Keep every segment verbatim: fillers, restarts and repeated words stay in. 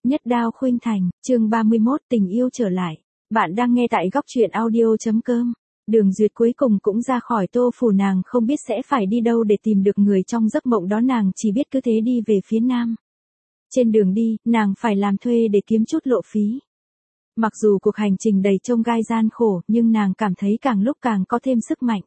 Nhất Đao Khuynh Thành, chương ba mươi mốt, tình yêu trở lại. Bạn đang nghe tại góc truyện audio.com. Đường Duyệt cuối cùng cũng ra khỏi Tô Phủ, nàng không biết sẽ phải đi đâu để tìm được người trong giấc mộng đó, nàng chỉ biết cứ thế đi về phía nam. Trên đường đi, nàng phải làm thuê để kiếm chút lộ phí. Mặc dù cuộc hành trình đầy chông gai gian khổ, nhưng nàng cảm thấy càng lúc càng có thêm sức mạnh.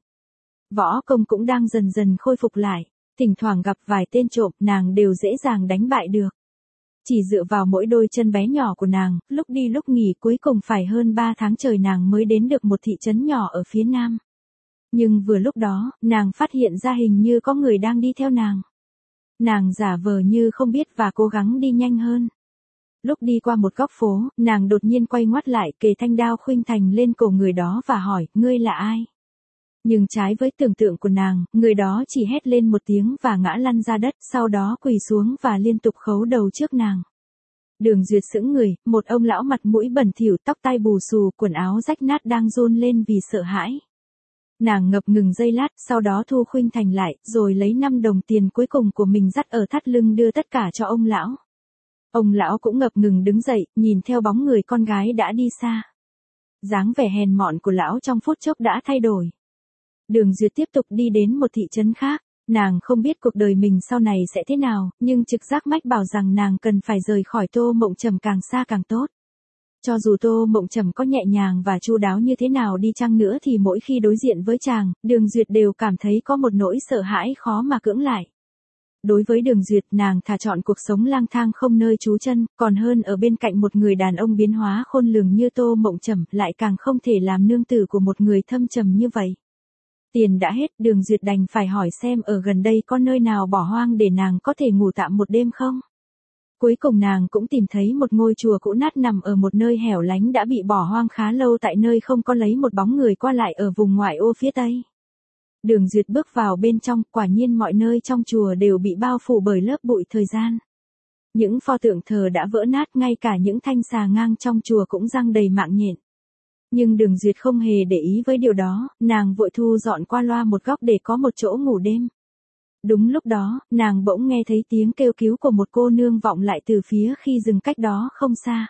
Võ công cũng đang dần dần khôi phục lại, thỉnh thoảng gặp vài tên trộm, nàng đều dễ dàng đánh bại được. Chỉ dựa vào mỗi đôi chân bé nhỏ của nàng, lúc đi lúc nghỉ cuối cùng phải hơn ba tháng trời nàng mới đến được một thị trấn nhỏ ở phía nam. Nhưng vừa lúc đó, nàng phát hiện ra hình như có người đang đi theo nàng. Nàng giả vờ như không biết và cố gắng đi nhanh hơn. Lúc đi qua một góc phố, nàng đột nhiên quay ngoắt lại, kề thanh đao Khuynh Thành lên cổ người đó và hỏi, ngươi là ai? Nhưng trái với tưởng tượng của nàng, người đó chỉ hét lên một tiếng và ngã lăn ra đất, sau đó quỳ xuống và liên tục khấu đầu trước nàng. Đường Duyệt sững người, một ông lão mặt mũi bẩn thỉu, tóc tai bù xù, quần áo rách nát đang run lên vì sợ hãi. Nàng ngập ngừng giây lát, sau đó thu Khuynh Thành lại, rồi lấy năm đồng tiền cuối cùng của mình dắt ở thắt lưng đưa tất cả cho ông lão. Ông lão cũng ngập ngừng đứng dậy, nhìn theo bóng người con gái đã đi xa. Dáng vẻ hèn mọn của lão trong phút chốc đã thay đổi. Đường Duyệt tiếp tục đi đến một thị trấn khác, nàng không biết cuộc đời mình sau này sẽ thế nào, nhưng trực giác mách bảo rằng nàng cần phải rời khỏi Tô Mộng Trầm càng xa càng tốt. Cho dù Tô Mộng Trầm có nhẹ nhàng và chu đáo như thế nào đi chăng nữa thì mỗi khi đối diện với chàng, Đường Duyệt đều cảm thấy có một nỗi sợ hãi khó mà cưỡng lại. Đối với Đường Duyệt, nàng thà chọn cuộc sống lang thang không nơi trú chân, còn hơn ở bên cạnh một người đàn ông biến hóa khôn lường như Tô Mộng Trầm, lại càng không thể làm nương tử của một người thâm trầm như vậy. Tiền đã hết, Đường Duyệt đành phải hỏi xem ở gần đây có nơi nào bỏ hoang để nàng có thể ngủ tạm một đêm không. Cuối cùng nàng cũng tìm thấy một ngôi chùa cũ nát nằm ở một nơi hẻo lánh đã bị bỏ hoang khá lâu, tại nơi không có lấy một bóng người qua lại ở vùng ngoại ô phía tây. Đường Duyệt bước vào bên trong, quả nhiên mọi nơi trong chùa đều bị bao phủ bởi lớp bụi thời gian. Những pho tượng thờ đã vỡ nát, ngay cả những thanh xà ngang trong chùa cũng răng đầy mạng nhện. Nhưng Đường Duyệt không hề để ý với điều đó, nàng vội thu dọn qua loa một góc để có một chỗ ngủ đêm. Đúng lúc đó, nàng bỗng nghe thấy tiếng kêu cứu của một cô nương vọng lại từ phía khi rừng cách đó không xa.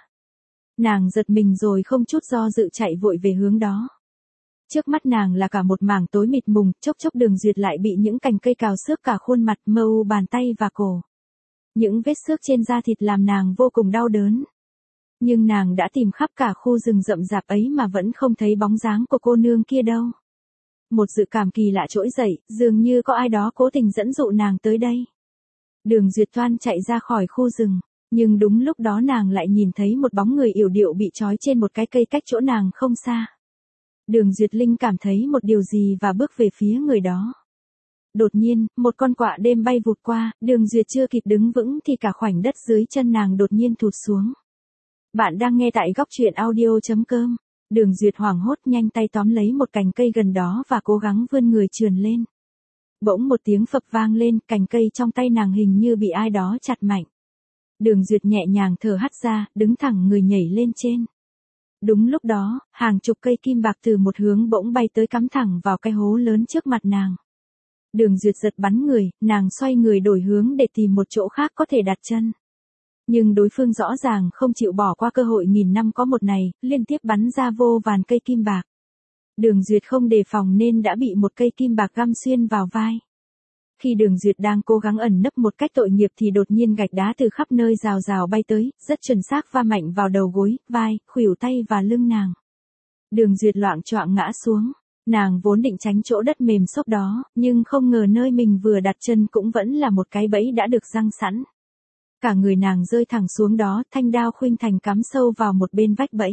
Nàng giật mình rồi không chút do dự chạy vội về hướng đó. Trước mắt nàng là cả một mảng tối mịt mùng, chốc chốc Đường Duyệt lại bị những cành cây cào xước cả khuôn mặt, mờ u bàn tay và cổ. Những vết xước trên da thịt làm nàng vô cùng đau đớn. Nhưng nàng đã tìm khắp cả khu rừng rậm rạp ấy mà vẫn không thấy bóng dáng của cô nương kia đâu. Một dự cảm kỳ lạ trỗi dậy, dường như có ai đó cố tình dẫn dụ nàng tới đây. Đường Duyệt toan chạy ra khỏi khu rừng, nhưng đúng lúc đó nàng lại nhìn thấy một bóng người yểu điệu bị trói trên một cái cây cách chỗ nàng không xa. Đường Duyệt linh cảm thấy một điều gì và bước về phía người đó. Đột nhiên, một con quạ đêm bay vụt qua, Đường Duyệt chưa kịp đứng vững thì cả khoảnh đất dưới chân nàng đột nhiên thụt xuống. Bạn đang nghe tại góc truyện audio.com. Đường Duyệt hoảng hốt nhanh tay tóm lấy một cành cây gần đó và cố gắng vươn người trườn lên. Bỗng một tiếng phập vang lên, cành cây trong tay nàng hình như bị ai đó chặt mạnh. Đường Duyệt nhẹ nhàng thở hắt ra, đứng thẳng người nhảy lên trên. Đúng lúc đó, hàng chục cây kim bạc từ một hướng bỗng bay tới cắm thẳng vào cái hố lớn trước mặt nàng. Đường Duyệt giật bắn người, nàng xoay người đổi hướng để tìm một chỗ khác có thể đặt chân. Nhưng đối phương rõ ràng không chịu bỏ qua cơ hội nghìn năm có một này, liên tiếp bắn ra vô vàn cây kim bạc. Đường Duyệt không đề phòng nên đã bị một cây kim bạc găm xuyên vào vai. Khi Đường Duyệt đang cố gắng ẩn nấp một cách tội nghiệp thì đột nhiên gạch đá từ khắp nơi rào rào bay tới, rất chuẩn xác va mạnh vào đầu gối, vai, khuỷu tay và lưng nàng. Đường Duyệt loạng choạng ngã xuống. Nàng vốn định tránh chỗ đất mềm xốp đó, nhưng không ngờ nơi mình vừa đặt chân cũng vẫn là một cái bẫy đã được giăng sẵn. Cả người nàng rơi thẳng xuống đó, thanh đao Khuynh Thành cắm sâu vào một bên vách bẫy.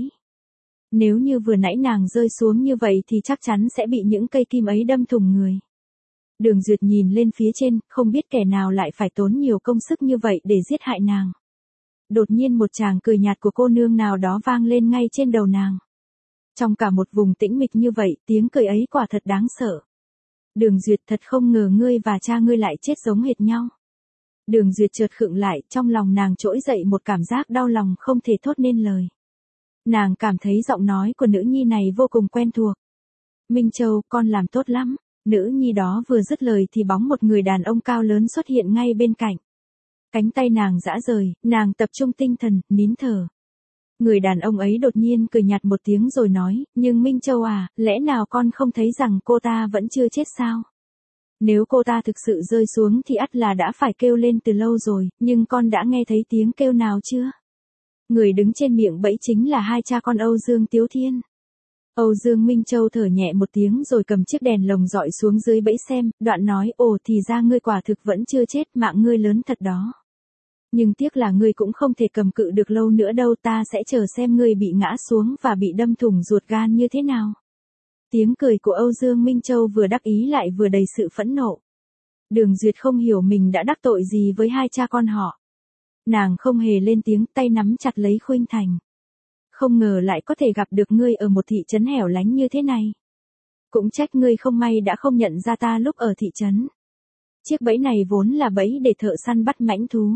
Nếu như vừa nãy nàng rơi xuống như vậy thì chắc chắn sẽ bị những cây kim ấy đâm thủng người. Đường Duyệt nhìn lên phía trên, không biết kẻ nào lại phải tốn nhiều công sức như vậy để giết hại nàng. Đột nhiên một tràng cười nhạt của cô nương nào đó vang lên ngay trên đầu nàng. Trong cả một vùng tĩnh mịch như vậy, tiếng cười ấy quả thật đáng sợ. Đường Duyệt, thật không ngờ ngươi và cha ngươi lại chết giống hệt nhau. Đường Duyệt chợt khựng lại, trong lòng nàng trỗi dậy một cảm giác đau lòng không thể thốt nên lời. Nàng cảm thấy giọng nói của nữ nhi này vô cùng quen thuộc. Minh Châu, con làm tốt lắm. Nữ nhi đó vừa dứt lời thì bóng một người đàn ông cao lớn xuất hiện ngay bên cạnh. Cánh tay nàng giã rời, nàng tập trung tinh thần, nín thở. Người đàn ông ấy đột nhiên cười nhạt một tiếng rồi nói, nhưng Minh Châu à, lẽ nào con không thấy rằng cô ta vẫn chưa chết sao? Nếu cô ta thực sự rơi xuống thì ắt là đã phải kêu lên từ lâu rồi, nhưng con đã nghe thấy tiếng kêu nào chưa? Người đứng trên miệng bẫy chính là hai cha con Âu Dương Tiếu Thiên. Âu Dương Minh Châu thở nhẹ một tiếng rồi cầm chiếc đèn lồng dọi xuống dưới bẫy xem, đoạn nói, ồ thì ra ngươi quả thực vẫn chưa chết, mạng ngươi lớn thật đó. Nhưng tiếc là ngươi cũng không thể cầm cự được lâu nữa đâu, ta sẽ chờ xem ngươi bị ngã xuống và bị đâm thủng ruột gan như thế nào. Tiếng cười của Âu Dương Minh Châu vừa đắc ý lại vừa đầy sự phẫn nộ. Đường Duyệt không hiểu mình đã đắc tội gì với hai cha con họ. Nàng không hề lên tiếng, tay nắm chặt lấy Khuynh Thành. Không ngờ lại có thể gặp được ngươi ở một thị trấn hẻo lánh như thế này. Cũng trách ngươi không may đã không nhận ra ta lúc ở thị trấn. Chiếc bẫy này vốn là bẫy để thợ săn bắt mãnh thú.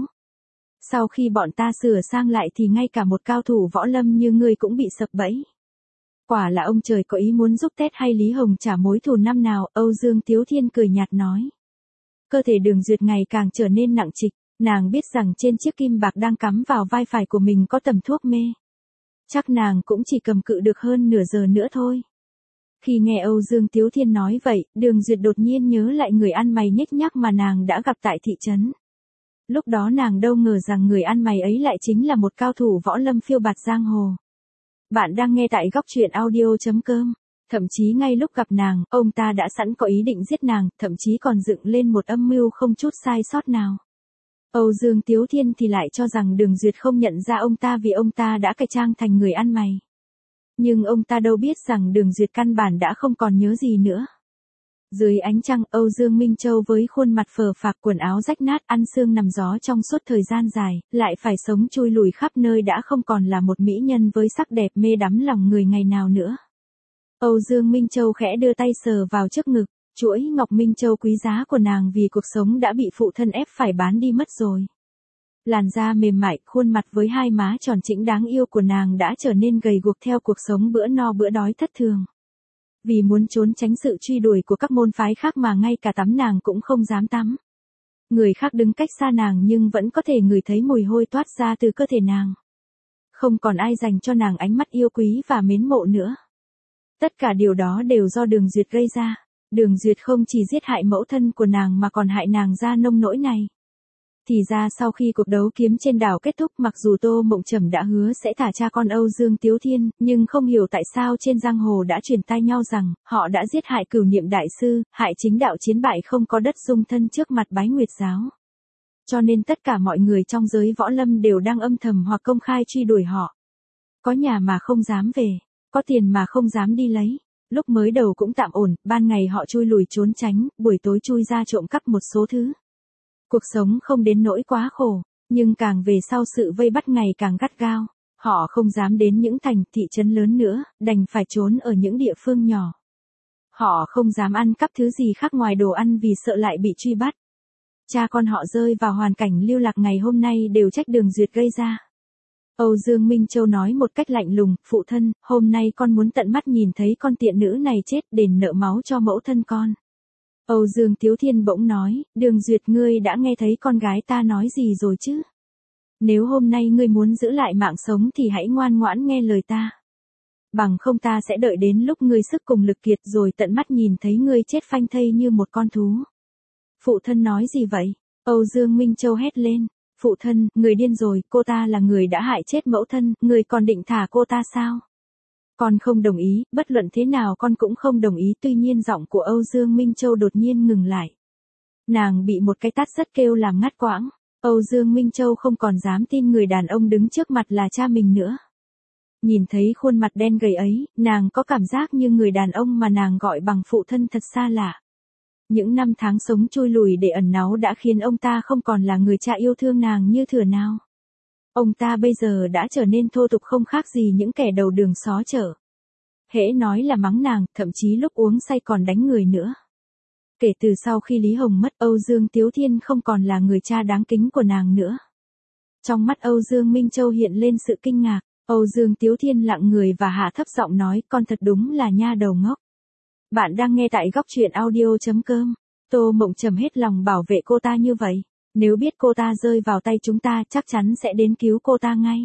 Sau khi bọn ta sửa sang lại thì ngay cả một cao thủ võ lâm như ngươi cũng bị sập bẫy. Quả là ông trời có ý muốn giúp Tết hay Lý Hồng trả mối thù năm nào, Âu Dương Tiếu Thiên cười nhạt nói. Cơ thể Đường Duyệt ngày càng trở nên nặng trịch, nàng biết rằng trên chiếc kim bạc đang cắm vào vai phải của mình có tầm thuốc mê. Chắc nàng cũng chỉ cầm cự được hơn nửa giờ nữa thôi. Khi nghe Âu Dương Tiếu Thiên nói vậy, Đường Duyệt đột nhiên nhớ lại người ăn mày nhếch nhác mà nàng đã gặp tại thị trấn. Lúc đó nàng đâu ngờ rằng người ăn mày ấy lại chính là một cao thủ võ lâm phiêu bạt giang hồ. Bạn đang nghe tại góc truyện audio chấm com. Thậm chí ngay lúc gặp nàng, ông ta đã sẵn có ý định giết nàng, thậm chí còn dựng lên một âm mưu không chút sai sót nào. Âu Dương Tiếu Thiên thì lại cho rằng Đường Duyệt không nhận ra ông ta vì ông ta đã cải trang thành người ăn mày. Nhưng ông ta đâu biết rằng Đường Duyệt căn bản đã không còn nhớ gì nữa. Dưới ánh trăng, Âu Dương Minh Châu với khuôn mặt phờ phạc, quần áo rách nát, ăn xương nằm gió trong suốt thời gian dài, lại phải sống chui lùi khắp nơi đã không còn là một mỹ nhân với sắc đẹp mê đắm lòng người ngày nào nữa. Âu Dương Minh Châu khẽ đưa tay sờ vào trước ngực, chuỗi ngọc Minh Châu quý giá của nàng vì cuộc sống đã bị phụ thân ép phải bán đi mất rồi. Làn da mềm mại, khuôn mặt với hai má tròn trĩnh đáng yêu của nàng đã trở nên gầy guộc theo cuộc sống bữa no bữa đói thất thường. Vì muốn trốn tránh sự truy đuổi của các môn phái khác mà ngay cả tắm nàng cũng không dám tắm. Người khác đứng cách xa nàng nhưng vẫn có thể ngửi thấy mùi hôi toát ra từ cơ thể nàng. Không còn ai dành cho nàng ánh mắt yêu quý và mến mộ nữa. Tất cả điều đó đều do Đường Duyệt gây ra. Đường Duyệt không chỉ giết hại mẫu thân của nàng mà còn hại nàng ra nông nỗi này. Thì ra sau khi cuộc đấu kiếm trên đảo kết thúc, mặc dù Tô Mộng Trầm đã hứa sẽ thả cha con Âu Dương Tiếu Thiên, nhưng không hiểu tại sao trên giang hồ đã truyền tai nhau rằng, họ đã giết hại Cửu Niệm Đại Sư, hại chính đạo chiến bại không có đất dung thân trước mặt Bái Nguyệt Giáo. Cho nên tất cả mọi người trong giới võ lâm đều đang âm thầm hoặc công khai truy đuổi họ. Có nhà mà không dám về, có tiền mà không dám đi lấy. Lúc mới đầu cũng tạm ổn, ban ngày họ chui lùi trốn tránh, buổi tối chui ra trộm cắp một số thứ. Cuộc sống không đến nỗi quá khổ, nhưng càng về sau sự vây bắt ngày càng gắt gao. Họ không dám đến những thành, thị trấn lớn nữa, đành phải trốn ở những địa phương nhỏ. Họ không dám ăn cắp thứ gì khác ngoài đồ ăn vì sợ lại bị truy bắt. Cha con họ rơi vào hoàn cảnh lưu lạc ngày hôm nay đều trách Đường Duyệt gây ra. Âu Dương Minh Châu nói một cách lạnh lùng, phụ thân, hôm nay con muốn tận mắt nhìn thấy con tiện nữ này chết đền nợ máu cho mẫu thân con. Âu Dương Tiếu Thiên bỗng nói, Đường Duyệt ngươi đã nghe thấy con gái ta nói gì rồi chứ? Nếu hôm nay ngươi muốn giữ lại mạng sống thì hãy ngoan ngoãn nghe lời ta. Bằng không ta sẽ đợi đến lúc ngươi sức cùng lực kiệt rồi tận mắt nhìn thấy ngươi chết phanh thây như một con thú. Phụ thân nói gì vậy? Âu Dương Minh Châu hét lên. Phụ thân, người điên rồi, cô ta là người đã hại chết mẫu thân, người còn định thả cô ta sao? Con không đồng ý, bất luận thế nào con cũng không đồng ý, tuy nhiên giọng của Âu Dương Minh Châu đột nhiên ngừng lại. Nàng bị một cái tát rất kêu làm ngắt quãng. Âu Dương Minh Châu không còn dám tin người đàn ông đứng trước mặt là cha mình nữa. Nhìn thấy khuôn mặt đen gầy ấy, nàng có cảm giác như người đàn ông mà nàng gọi bằng phụ thân thật xa lạ. Những năm tháng sống chui lùi để ẩn náu đã khiến ông ta không còn là người cha yêu thương nàng như thuở nào. Ông ta bây giờ đã trở nên thô tục không khác gì những kẻ đầu đường xó chợ. Hễ nói là mắng nàng, thậm chí lúc uống say còn đánh người nữa. Kể từ sau khi Lý Hồng mất, Âu Dương Tiếu Thiên không còn là người cha đáng kính của nàng nữa. Trong mắt Âu Dương Minh Châu hiện lên sự kinh ngạc. Âu Dương Tiếu Thiên lặng người và hạ thấp giọng nói, con thật đúng là nha đầu ngốc. Bạn đang nghe tại góc truyện audio chấm com. Tô Mộng Trầm hết lòng bảo vệ cô ta như vậy. Nếu biết cô ta rơi vào tay chúng ta chắc chắn sẽ đến cứu cô ta ngay.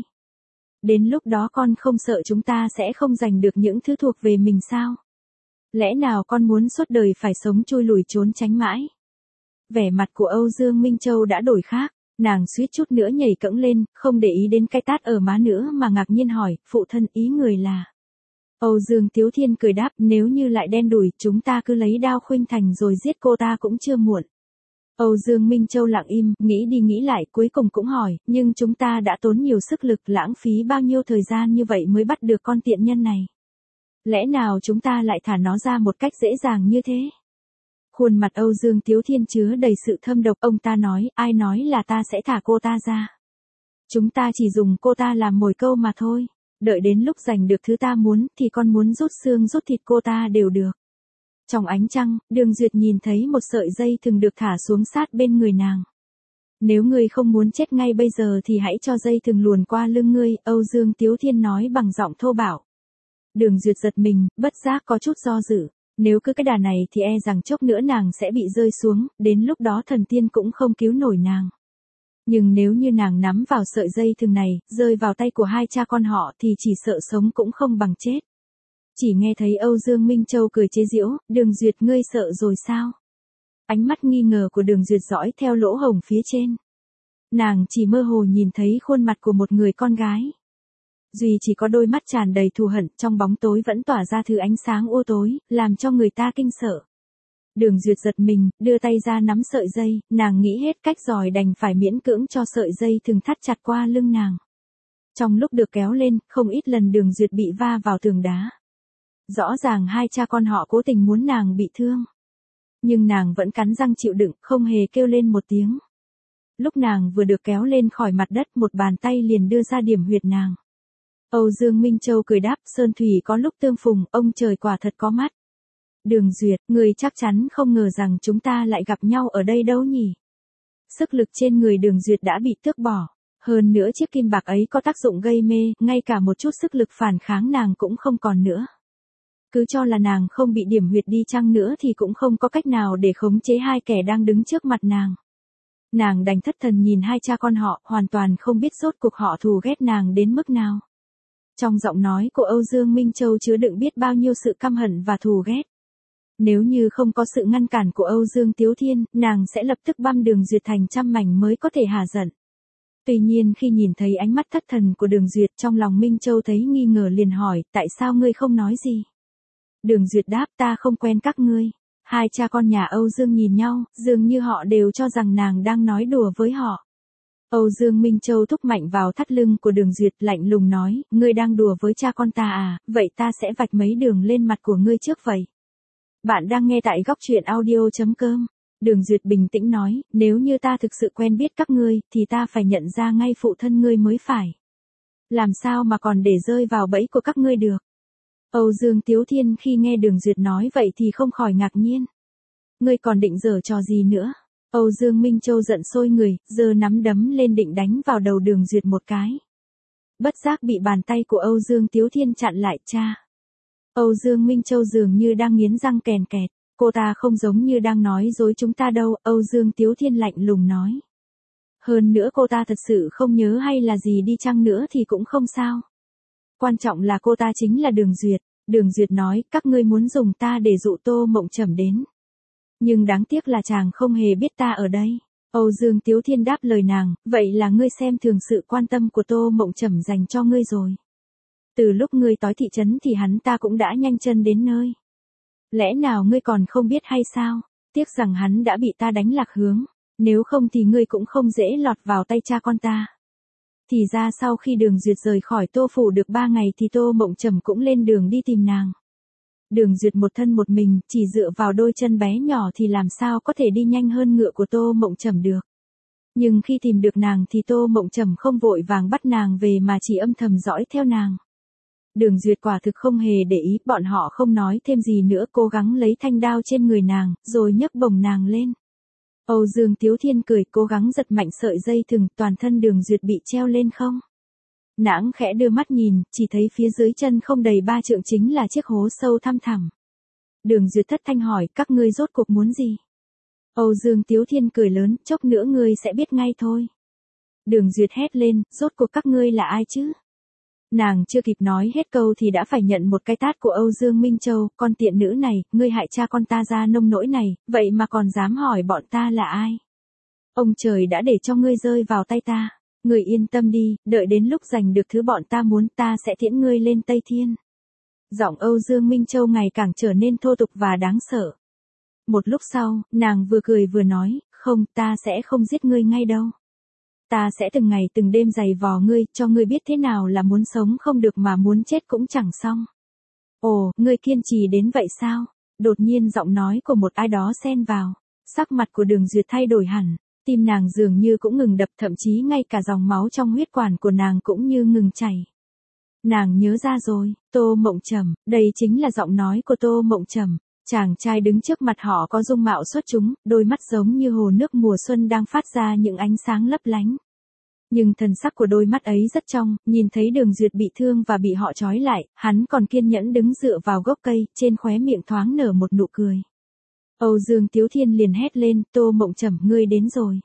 Đến lúc đó con không sợ chúng ta sẽ không giành được những thứ thuộc về mình sao? Lẽ nào con muốn suốt đời phải sống chui lủi trốn tránh mãi? Vẻ mặt của Âu Dương Minh Châu đã đổi khác, nàng suýt chút nữa nhảy cẫng lên, không để ý đến cái tát ở má nữa mà ngạc nhiên hỏi, phụ thân ý người là. Âu Dương Tiếu Thiên cười đáp, nếu như lại đen đủi, chúng ta cứ lấy đao khuynh thành rồi giết cô ta cũng chưa muộn. Âu Dương Minh Châu lặng im, nghĩ đi nghĩ lại, cuối cùng cũng hỏi, nhưng chúng ta đã tốn nhiều sức lực, lãng phí bao nhiêu thời gian như vậy mới bắt được con tiện nhân này. Lẽ nào chúng ta lại thả nó ra một cách dễ dàng như thế? Khuôn mặt Âu Dương Tiếu Thiên chứa đầy sự thâm độc, ông ta nói, ai nói là ta sẽ thả cô ta ra. Chúng ta chỉ dùng cô ta làm mồi câu mà thôi, đợi đến lúc giành được thứ ta muốn thì con muốn rút xương rút thịt cô ta đều được. Trong ánh trăng, Đường Duyệt nhìn thấy một sợi dây thừng được thả xuống sát bên người nàng. Nếu ngươi không muốn chết ngay bây giờ thì hãy cho dây thừng luồn qua lưng ngươi, Âu Dương Tiếu Thiên nói bằng giọng thô bạo. Đường Duyệt giật mình, bất giác có chút do dự. Nếu cứ cái đà này thì e rằng chốc nữa nàng sẽ bị rơi xuống, đến lúc đó thần tiên cũng không cứu nổi nàng. Nhưng nếu như nàng nắm vào sợi dây thừng này, rơi vào tay của hai cha con họ thì chỉ sợ sống cũng không bằng chết. Chỉ nghe thấy Âu Dương Minh Châu cười chế giễu, Đường Duyệt ngươi sợ rồi sao? Ánh mắt nghi ngờ của Đường Duyệt dõi theo lỗ hổng phía trên. Nàng chỉ mơ hồ nhìn thấy khuôn mặt của một người con gái. Duy chỉ có đôi mắt tràn đầy thù hận, trong bóng tối vẫn tỏa ra thứ ánh sáng u tối, làm cho người ta kinh sợ. Đường Duyệt giật mình, đưa tay ra nắm sợi dây, nàng nghĩ hết cách rồi đành phải miễn cưỡng cho sợi dây thừng thắt chặt qua lưng nàng. Trong lúc được kéo lên, không ít lần Đường Duyệt bị va vào tường đá. Rõ ràng hai cha con họ cố tình muốn nàng bị thương. Nhưng nàng vẫn cắn răng chịu đựng, không hề kêu lên một tiếng. Lúc nàng vừa được kéo lên khỏi mặt đất, một bàn tay liền đưa ra điểm huyệt nàng. Âu Dương Minh Châu cười đáp, sơn thủy có lúc tương phùng, ông trời quả thật có mắt. Đường Duyệt, người chắc chắn không ngờ rằng chúng ta lại gặp nhau ở đây đâu nhỉ? Sức lực trên người Đường Duyệt đã bị tước bỏ. Hơn nữa chiếc kim bạc ấy có tác dụng gây mê, ngay cả một chút sức lực phản kháng nàng cũng không còn nữa. Cứ cho là nàng không bị điểm huyệt đi chăng nữa thì cũng không có cách nào để khống chế hai kẻ đang đứng trước mặt nàng. Nàng đành thất thần nhìn hai cha con họ, hoàn toàn không biết rốt cuộc họ thù ghét nàng đến mức nào. Trong giọng nói của Âu Dương Minh Châu chứa đựng biết bao nhiêu sự căm hận và thù ghét. Nếu như không có sự ngăn cản của Âu Dương Tiếu Thiên, nàng sẽ lập tức băm Đường Duyệt thành trăm mảnh mới có thể hả giận. Tuy nhiên khi nhìn thấy ánh mắt thất thần của Đường Duyệt, trong lòng Minh Châu thấy nghi ngờ liền hỏi, tại sao ngươi không nói gì? Đường Duyệt đáp, ta không quen các ngươi. Hai cha con nhà Âu Dương nhìn nhau, dường như họ đều cho rằng nàng đang nói đùa với họ. Âu Dương Minh Châu thúc mạnh vào thắt lưng của Đường Duyệt, lạnh lùng nói, ngươi đang đùa với cha con ta à, vậy ta sẽ vạch mấy đường lên mặt của ngươi trước vậy. Bạn đang nghe tại góc truyện audio chấm com. Đường Duyệt bình tĩnh nói, nếu như ta thực sự quen biết các ngươi, thì ta phải nhận ra ngay phụ thân ngươi mới phải. Làm sao mà còn để rơi vào bẫy của các ngươi được. Âu Dương Tiếu Thiên khi nghe Đường Duyệt nói vậy thì không khỏi ngạc nhiên. Ngươi còn định giở trò gì nữa? Âu Dương Minh Châu giận sôi người, giơ nắm đấm lên định đánh vào đầu Đường Duyệt một cái. Bất giác bị bàn tay của Âu Dương Tiếu Thiên chặn lại, cha. Âu Dương Minh Châu dường như đang nghiến răng kèn kẹt, cô ta không giống như đang nói dối chúng ta đâu, Âu Dương Tiếu Thiên lạnh lùng nói. Hơn nữa cô ta thật sự không nhớ hay là gì đi chăng nữa thì cũng không sao. Quan trọng là cô ta chính là Đường Duyệt. Đường Duyệt nói, các ngươi muốn dùng ta để dụ Tô Mộng Trầm đến. Nhưng đáng tiếc là chàng không hề biết ta ở đây. Âu Dương Tiếu Thiên đáp lời nàng, vậy là ngươi xem thường sự quan tâm của Tô Mộng Trầm dành cho ngươi rồi. Từ lúc ngươi tới thị trấn thì hắn ta cũng đã nhanh chân đến nơi. Lẽ nào ngươi còn không biết hay sao? Tiếc rằng hắn đã bị ta đánh lạc hướng. Nếu không thì ngươi cũng không dễ lọt vào tay cha con ta. Thì ra sau khi Đường Duyệt rời khỏi Tô Phủ được ba ngày thì Tô Mộng Trầm cũng lên đường đi tìm nàng. Đường Duyệt một thân một mình, chỉ dựa vào đôi chân bé nhỏ thì làm sao có thể đi nhanh hơn ngựa của Tô Mộng Trầm được. Nhưng khi tìm được nàng thì Tô Mộng Trầm không vội vàng bắt nàng về mà chỉ âm thầm dõi theo nàng. Đường Duyệt quả thực không hề để ý, bọn họ không nói thêm gì nữa, cố gắng lấy thanh đao trên người nàng, rồi nhấc bổng nàng lên. Âu Dương Tiếu Thiên cười, cố gắng giật mạnh sợi dây thừng, toàn thân Đường Duyệt bị treo lên không. Nàng khẽ đưa mắt nhìn, chỉ thấy phía dưới chân không đầy ba trượng chính là chiếc hố sâu thăm thẳm. Đường Duyệt thất thanh hỏi, các ngươi rốt cuộc muốn gì? Âu Dương Tiếu Thiên cười lớn, chốc nữa ngươi sẽ biết ngay thôi. Đường Duyệt hét lên, rốt cuộc các ngươi là ai chứ? Nàng chưa kịp nói hết câu thì đã phải nhận một cái tát của Âu Dương Minh Châu, con tiện nữ này, ngươi hại cha con ta ra nông nỗi này, vậy mà còn dám hỏi bọn ta là ai? Ông trời đã để cho ngươi rơi vào tay ta, ngươi yên tâm đi, đợi đến lúc giành được thứ bọn ta muốn ta sẽ tiễn ngươi lên Tây Thiên. Giọng Âu Dương Minh Châu ngày càng trở nên thô tục và đáng sợ. Một lúc sau, nàng vừa cười vừa nói, không, ta sẽ không giết ngươi ngay đâu. Ta sẽ từng ngày từng đêm giày vò ngươi, cho ngươi biết thế nào là muốn sống không được mà muốn chết cũng chẳng xong. Ồ, ngươi kiên trì đến vậy sao? Đột nhiên giọng nói của một ai đó xen vào. Sắc mặt của Đường Duyệt thay đổi hẳn, tim nàng dường như cũng ngừng đập, thậm chí ngay cả dòng máu trong huyết quản của nàng cũng như ngừng chảy. Nàng nhớ ra rồi, Tô Mộng Trầm, đây chính là giọng nói của Tô Mộng Trầm. Chàng trai đứng trước mặt họ có dung mạo xuất chúng, đôi mắt giống như hồ nước mùa xuân đang phát ra những ánh sáng lấp lánh. Nhưng thần sắc của đôi mắt ấy rất trong, nhìn thấy Đường Duyệt bị thương và bị họ trói lại, hắn còn kiên nhẫn đứng dựa vào gốc cây, trên khóe miệng thoáng nở một nụ cười. Âu Dương Tiếu Thiên liền hét lên, Tô Mộng Trầm, ngươi đến rồi.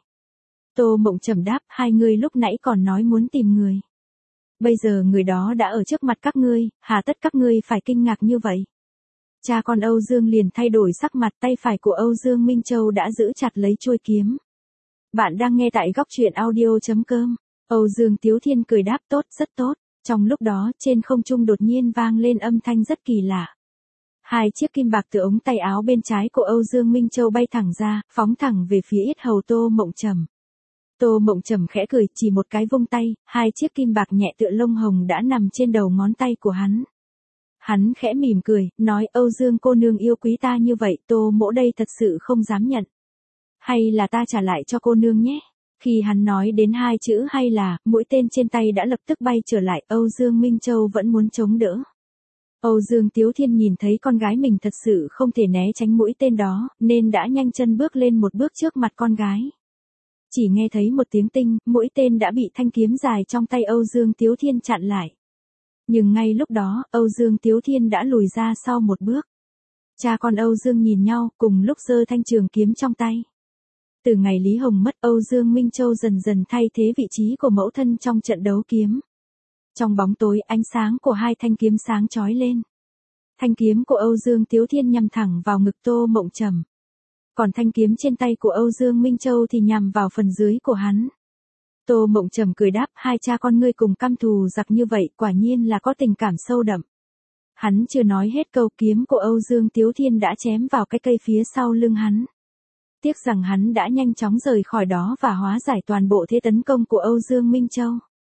Tô Mộng Trầm đáp, hai ngươi lúc nãy còn nói muốn tìm người. Bây giờ người đó đã ở trước mặt các ngươi, hà tất các ngươi phải kinh ngạc như vậy? Cha con Âu Dương liền thay đổi sắc mặt, tay phải của Âu Dương Minh Châu đã giữ chặt lấy chuôi kiếm. Bạn đang nghe tại góc truyện audio chấm com. Âu Dương Tiếu Thiên cười đáp, tốt, rất tốt. Trong lúc đó, trên không trung đột nhiên vang lên âm thanh rất kỳ lạ. Hai chiếc kim bạc từ ống tay áo bên trái của Âu Dương Minh Châu bay thẳng ra, phóng thẳng về phía yết hầu Tô Mộng Trầm. Tô Mộng Trầm khẽ cười, chỉ một cái vung tay, hai chiếc kim bạc nhẹ tựa lông hồng đã nằm trên đầu ngón tay của hắn. Hắn khẽ mỉm cười, nói, Âu Dương cô nương yêu quý ta như vậy, Tô mỗ đây thật sự không dám nhận. Hay là ta trả lại cho cô nương nhé? Khi hắn nói đến hai chữ hay là, mũi tên trên tay đã lập tức bay trở lại, Âu Dương Minh Châu vẫn muốn chống đỡ. Âu Dương Tiếu Thiên nhìn thấy con gái mình thật sự không thể né tránh mũi tên đó, nên đã nhanh chân bước lên một bước trước mặt con gái. Chỉ nghe thấy một tiếng tinh, mũi tên đã bị thanh kiếm dài trong tay Âu Dương Tiếu Thiên chặn lại. Nhưng ngay lúc đó, Âu Dương Tiếu Thiên đã lùi ra sau một bước. Cha con Âu Dương nhìn nhau, cùng lúc giơ thanh trường kiếm trong tay. Từ ngày Lý Hồng mất, Âu Dương Minh Châu dần dần thay thế vị trí của mẫu thân trong trận đấu kiếm. Trong bóng tối, ánh sáng của hai thanh kiếm sáng chói lên. Thanh kiếm của Âu Dương Tiếu Thiên nhằm thẳng vào ngực Tô Mộng Trầm. Còn thanh kiếm trên tay của Âu Dương Minh Châu thì nhằm vào phần dưới của hắn. Tô Mộng Trầm cười đáp, hai cha con ngươi cùng căm thù giặc như vậy, quả nhiên là có tình cảm sâu đậm. Hắn chưa nói hết câu, kiếm của Âu Dương Tiếu Thiên đã chém vào cái cây phía sau lưng hắn. Tiếc rằng hắn đã nhanh chóng rời khỏi đó và hóa giải toàn bộ thế tấn công của Âu Dương Minh Châu.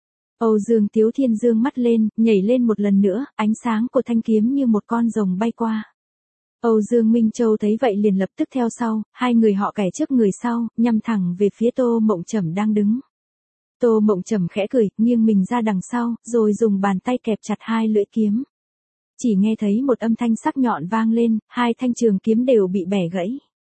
Âu Dương Tiếu Thiên dương mắt lên, nhảy lên một lần nữa, ánh sáng của thanh kiếm như một con rồng bay qua. Âu Dương Minh Châu thấy vậy liền lập tức theo sau, hai người họ kẻ trước người sau, nhằm thẳng về phía Tô Mộng Trầm đang đứng. Tô Mộng Trầm khẽ cười, nghiêng mình ra đằng sau, rồi dùng bàn tay kẹp chặt hai lưỡi kiếm. Chỉ nghe thấy một âm thanh sắc nhọn vang lên, hai thanh trường kiếm đều bị bẻ gãy.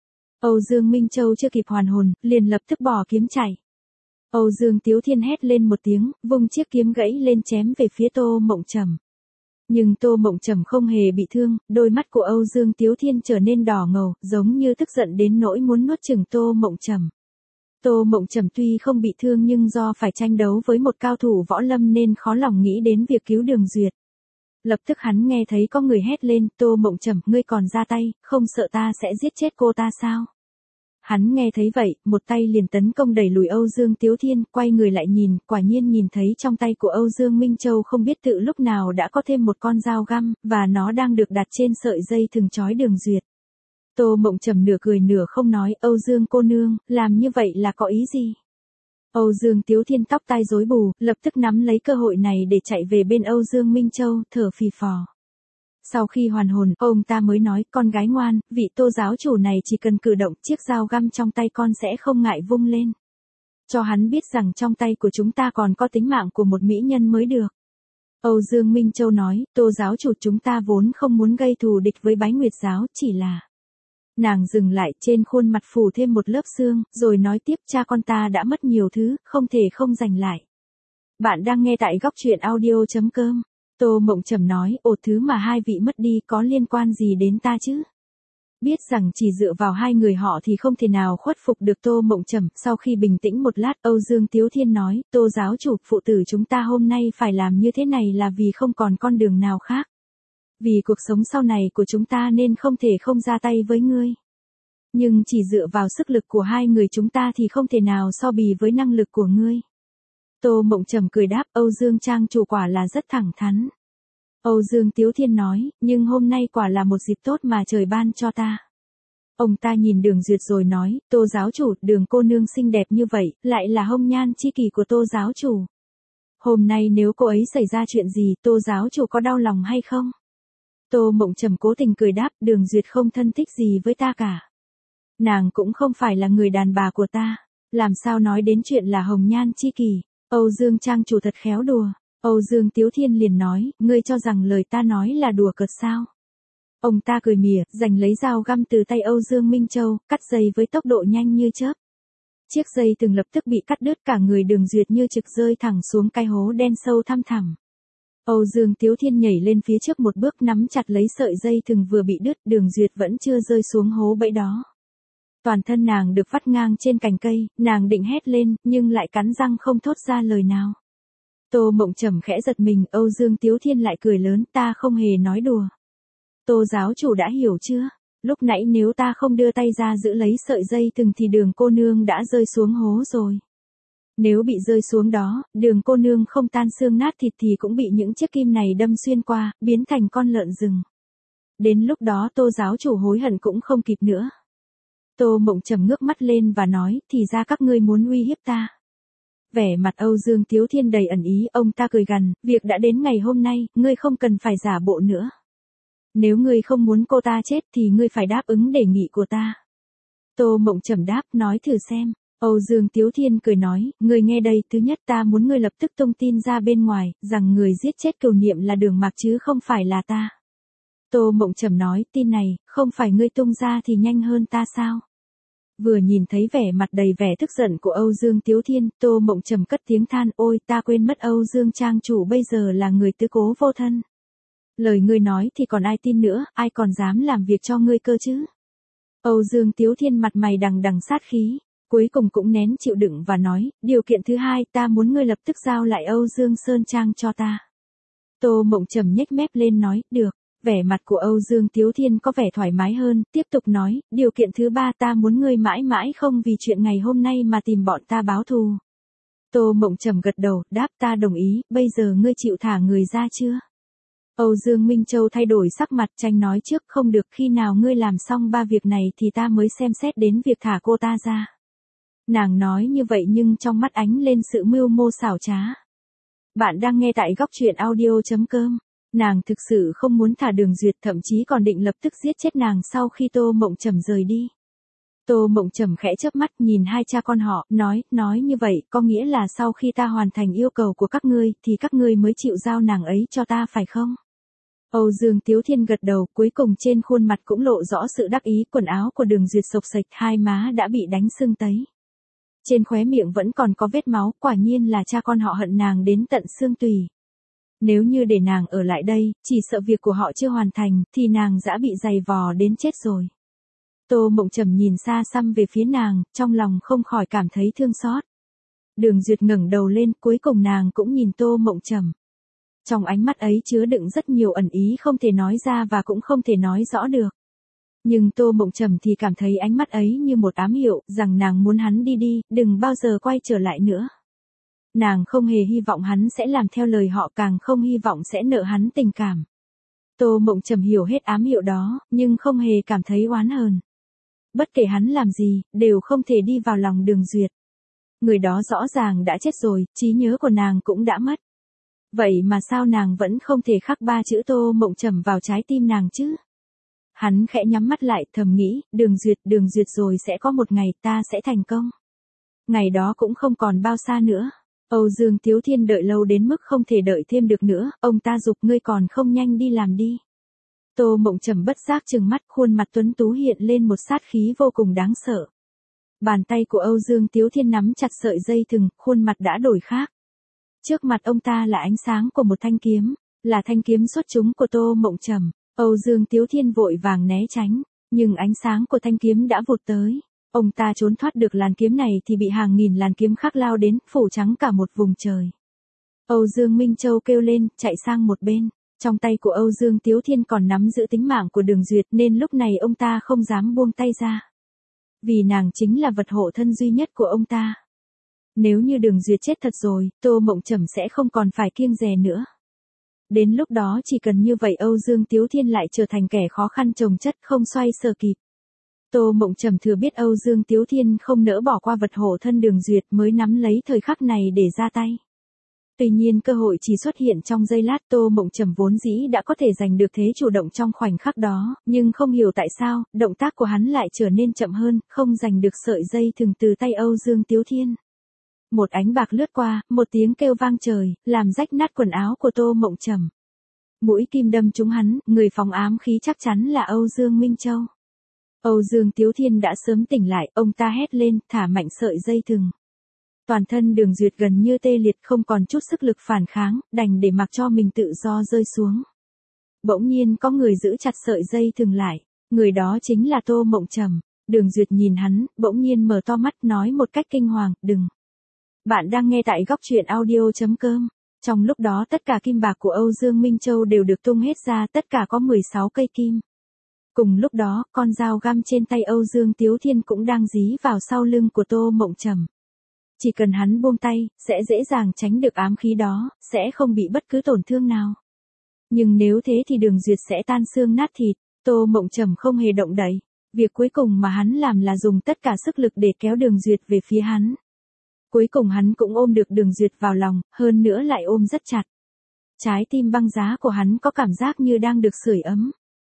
Âu Dương Minh Châu chưa kịp hoàn hồn, liền lập tức bỏ kiếm chạy. Âu Dương Tiếu Thiên hét lên một tiếng, vung chiếc kiếm gãy lên chém về phía Tô Mộng Trầm. Nhưng Tô Mộng Trầm không hề bị thương, đôi mắt của Âu Dương Tiếu Thiên trở nên đỏ ngầu, giống như tức giận đến nỗi muốn nuốt chửng Tô Mộng Trầm. Tô Mộng Trầm tuy không bị thương nhưng do phải tranh đấu với một cao thủ võ lâm nên khó lòng nghĩ đến việc cứu Đường Duyệt. Lập tức hắn nghe thấy có người hét lên, Tô Mộng Trầm, ngươi còn ra tay, không sợ ta sẽ giết chết cô ta sao? Hắn nghe thấy vậy, một tay liền tấn công đẩy lùi Âu Dương Tiếu Thiên, quay người lại nhìn, quả nhiên nhìn thấy trong tay của Âu Dương Minh Châu không biết tự lúc nào đã có thêm một con dao găm, và nó đang được đặt trên sợi dây thừng trói Đường Duyệt. Tô Mộng Trầm nửa cười nửa không nói, Âu Dương cô nương, làm như vậy là có ý gì? Âu Dương Tiếu Thiên tóc tai rối bù, lập tức nắm lấy cơ hội này để chạy về bên Âu Dương Minh Châu, thở phì phò. Sau khi hoàn hồn, ông ta mới nói, con gái ngoan, vị Tô giáo chủ này chỉ cần cử động chiếc dao găm trong tay con sẽ không ngại vung lên. Cho hắn biết rằng trong tay của chúng ta còn có tính mạng của một mỹ nhân mới được. Âu Dương Minh Châu nói, Tô giáo chủ chúng ta vốn không muốn gây thù địch với Bái Nguyệt giáo, chỉ là... Nàng dừng lại, trên khuôn mặt phủ thêm một lớp xương, rồi nói tiếp, cha con ta đã mất nhiều thứ, không thể không giành lại. Bạn đang nghe tại góc truyện audio chấm com. Tô Mộng Trầm nói, ồ, thứ mà hai vị mất đi có liên quan gì đến ta chứ? Biết rằng chỉ dựa vào hai người họ thì không thể nào khuất phục được Tô Mộng Trầm, sau khi bình tĩnh một lát, Âu Dương Tiếu Thiên nói, Tô giáo chủ, phụ tử chúng ta hôm nay phải làm như thế này là vì không còn con đường nào khác. Vì cuộc sống sau này của chúng ta nên không thể không ra tay với ngươi. Nhưng chỉ dựa vào sức lực của hai người chúng ta thì không thể nào so bì với năng lực của ngươi. Tô Mộng Trầm cười đáp, Âu Dương Trang chủ quả là rất thẳng thắn. Âu Dương Tiếu Thiên nói, nhưng hôm nay quả là một dịp tốt mà trời ban cho ta. Ông ta nhìn Đường Duyệt rồi nói, Tô giáo chủ, Đường cô nương xinh đẹp như vậy, lại là hồng nhan chi kỷ của Tô giáo chủ. Hôm nay nếu cô ấy xảy ra chuyện gì, Tô giáo chủ có đau lòng hay không? Tô Mộng Trầm cố tình cười đáp, Đường Duyệt không thân thích gì với ta cả. Nàng cũng không phải là người đàn bà của ta, làm sao nói đến chuyện là hồng nhan chi kỷ. Âu Dương Trang chủ thật khéo đùa. Âu Dương Tiếu Thiên liền nói, ngươi cho rằng lời ta nói là đùa cợt sao? Ông ta cười mỉa, giành lấy dao găm từ tay Âu Dương Minh Châu, cắt dây với tốc độ nhanh như chớp. Chiếc dây từng lập tức bị cắt đứt, cả người Đường Duyệt như trực rơi thẳng xuống cái hố đen sâu thăm thẳm. Âu Dương Tiếu Thiên nhảy lên phía trước một bước nắm chặt lấy sợi dây thừng vừa bị đứt, Đường Duyệt vẫn chưa rơi xuống hố bẫy đó. Toàn thân nàng được vắt ngang trên cành cây, nàng định hét lên, nhưng lại cắn răng không thốt ra lời nào. Tô Mộng Trầm khẽ giật mình, Âu Dương Tiếu Thiên lại cười lớn, ta không hề nói đùa. Tô giáo chủ đã hiểu chưa? Lúc nãy nếu ta không đưa tay ra giữ lấy sợi dây thừng thì Đường cô nương đã rơi xuống hố rồi. Nếu bị rơi xuống đó, Đường cô nương không tan xương nát thịt thì cũng bị những chiếc kim này đâm xuyên qua, biến thành con lợn rừng. Đến lúc đó Tô giáo chủ hối hận cũng không kịp nữa. Tô Mộng Trầm ngước mắt lên và nói, thì ra các ngươi muốn uy hiếp ta. Vẻ mặt Âu Dương Tiếu Thiên đầy ẩn ý, ông ta cười gằn, việc đã đến ngày hôm nay, ngươi không cần phải giả bộ nữa. Nếu ngươi không muốn cô ta chết thì ngươi phải đáp ứng đề nghị của ta. Tô Mộng Trầm đáp, nói thử xem. Âu Dương Tiếu Thiên cười nói, ngươi nghe đây, thứ nhất ta muốn ngươi lập tức tung tin ra bên ngoài, rằng người giết chết Cửu Niệm là Đường Mạc chứ không phải là ta. Tô Mộng Trầm nói, tin này, không phải ngươi tung ra thì nhanh hơn ta sao? Vừa nhìn thấy vẻ mặt đầy vẻ tức giận của Âu Dương Tiếu Thiên, Tô Mộng Trầm cất tiếng than, ôi ta quên mất Âu Dương Trang chủ bây giờ là người tứ cố vô thân. Lời ngươi nói thì còn ai tin nữa, ai còn dám làm việc cho ngươi cơ chứ? Âu Dương Tiếu Thiên mặt mày đằng đằng sát khí, cuối cùng cũng nén chịu đựng và nói, điều kiện thứ hai ta muốn ngươi lập tức giao lại Âu Dương Sơn Trang cho ta. Tô Mộng Trầm nhếch mép lên nói, được. Vẻ mặt của Âu Dương Tiếu Thiên có vẻ thoải mái hơn, tiếp tục nói, điều kiện thứ ba ta muốn ngươi mãi mãi không vì chuyện ngày hôm nay mà tìm bọn ta báo thù. Tô Mộng Trầm gật đầu, đáp ta đồng ý, bây giờ ngươi chịu thả người ra chưa? Âu Dương Minh Châu thay đổi sắc mặt, tranh nói trước, không được, khi nào ngươi làm xong ba việc này thì ta mới xem xét đến việc thả cô ta ra. Nàng nói như vậy nhưng trong mắt ánh lên sự mưu mô xảo trá. Bạn đang nghe tại góc truyện audio chấm com. Nàng thực sự không muốn thả Đường Duyệt, thậm chí còn định lập tức giết chết nàng sau khi Tô Mộng Trầm rời đi. Tô Mộng Trầm khẽ chớp mắt nhìn hai cha con họ, nói, nói như vậy, có nghĩa là sau khi ta hoàn thành yêu cầu của các ngươi, thì các ngươi mới chịu giao nàng ấy cho ta phải không? Âu Dương Tiếu Thiên gật đầu, cuối cùng trên khuôn mặt cũng lộ rõ sự đắc ý, quần áo của Đường Duyệt xộc xệch, hai má đã bị đánh sưng tấy. Trên khóe miệng vẫn còn có vết máu, quả nhiên là cha con họ hận nàng đến tận xương tủy. Nếu như để nàng ở lại đây, chỉ sợ việc của họ chưa hoàn thành, thì nàng đã bị giày vò đến chết rồi. Tô Mộng Trầm nhìn xa xăm về phía nàng, trong lòng không khỏi cảm thấy thương xót. Đường Duyệt ngẩng đầu lên, cuối cùng nàng cũng nhìn Tô Mộng Trầm. Trong ánh mắt ấy chứa đựng rất nhiều ẩn ý không thể nói ra và cũng không thể nói rõ được. Nhưng Tô Mộng Trầm thì cảm thấy ánh mắt ấy như một ám hiệu, rằng nàng muốn hắn đi đi, đừng bao giờ quay trở lại nữa. Nàng không hề hy vọng hắn sẽ làm theo lời họ, càng không hy vọng sẽ nợ hắn tình cảm. Tô Mộng Trầm hiểu hết ám hiệu đó, nhưng không hề cảm thấy oán hờn. Bất kể hắn làm gì, đều không thể đi vào lòng Đường Duyệt. Người đó rõ ràng đã chết rồi, trí nhớ của nàng cũng đã mất. Vậy mà sao nàng vẫn không thể khắc ba chữ Tô Mộng Trầm vào trái tim nàng chứ? Hắn khẽ nhắm mắt lại, thầm nghĩ, Đường Duyệt, Đường Duyệt rồi sẽ có một ngày ta sẽ thành công. Ngày đó cũng không còn bao xa nữa. Âu Dương Tiếu Thiên đợi lâu đến mức không thể đợi thêm được nữa, ông ta giục ngươi còn không nhanh đi làm đi. Tô Mộng Trầm bất giác trừng mắt, khuôn mặt tuấn tú hiện lên một sát khí vô cùng đáng sợ. Bàn tay của Âu Dương Tiếu Thiên nắm chặt sợi dây thừng, khuôn mặt đã đổi khác. Trước mặt ông ta là ánh sáng của một thanh kiếm, là thanh kiếm xuất chúng của Tô Mộng Trầm. Âu Dương Tiếu Thiên vội vàng né tránh, Nhưng ánh sáng của thanh kiếm đã vụt tới. Ông ta trốn thoát được làn kiếm này thì bị hàng nghìn làn kiếm khác lao đến, phủ trắng cả một vùng trời. Âu Dương Minh Châu kêu lên, chạy sang một bên. Trong tay của Âu Dương Tiếu Thiên còn nắm giữ tính mạng của Đường Duyệt nên lúc này ông ta không dám buông tay ra. Vì nàng chính là vật hộ thân duy nhất của ông ta. Nếu như Đường Duyệt chết thật rồi, Tô Mộng Trầm sẽ không còn phải kiêng dè nữa. Đến lúc đó chỉ cần như vậy Âu Dương Tiếu Thiên lại trở thành kẻ khó khăn chồng chất không xoay sở kịp. Tô Mộng Trầm thừa biết Âu Dương Tiếu Thiên không nỡ bỏ qua vật hộ thân Đường Duyệt mới nắm lấy thời khắc này để ra tay. Tuy nhiên cơ hội chỉ xuất hiện trong giây lát. Tô Mộng Trầm vốn dĩ đã có thể giành được thế chủ động trong khoảnh khắc đó, nhưng không hiểu tại sao, động tác của hắn lại trở nên chậm hơn, không giành được sợi dây thừng từ tay Âu Dương Tiếu Thiên. Một ánh bạc lướt qua, một tiếng kêu vang trời, làm rách nát quần áo của Tô Mộng Trầm. Mũi kim đâm trúng hắn, người phóng ám khí chắc chắn là Âu Dương Minh Châu. Âu Dương Tiếu Thiên đã sớm tỉnh lại, ông ta hét lên, thả mạnh sợi dây thừng. Toàn thân Đường Duyệt gần như tê liệt, không còn chút sức lực phản kháng, đành để mặc cho mình tự do rơi xuống. Bỗng nhiên có người giữ chặt sợi dây thừng lại, người đó chính là Tô Mộng Trầm. Đường Duyệt nhìn hắn, bỗng nhiên mở to mắt nói một cách kinh hoàng, đừng. Bạn đang nghe tại góc truyện audio chấm com. Trong lúc đó tất cả kim bạc của Âu Dương Minh Châu đều được tung hết ra, tất cả có mười sáu cây kim. Cùng lúc đó, con dao găm trên tay Âu Dương Tiếu Thiên cũng đang dí vào sau lưng của Tô Mộng Trầm. Chỉ cần hắn buông tay, sẽ dễ dàng tránh được ám khí đó, sẽ không bị bất cứ tổn thương nào. Nhưng nếu thế thì Đường Duyệt sẽ tan xương nát thịt. Tô Mộng Trầm không hề động đậy. Việc cuối cùng mà hắn làm là dùng tất cả sức lực để kéo Đường Duyệt về phía hắn. Cuối cùng hắn cũng ôm được Đường Duyệt vào lòng, hơn nữa lại ôm rất chặt. Trái tim băng giá của hắn có cảm giác như đang được sưởi ấm.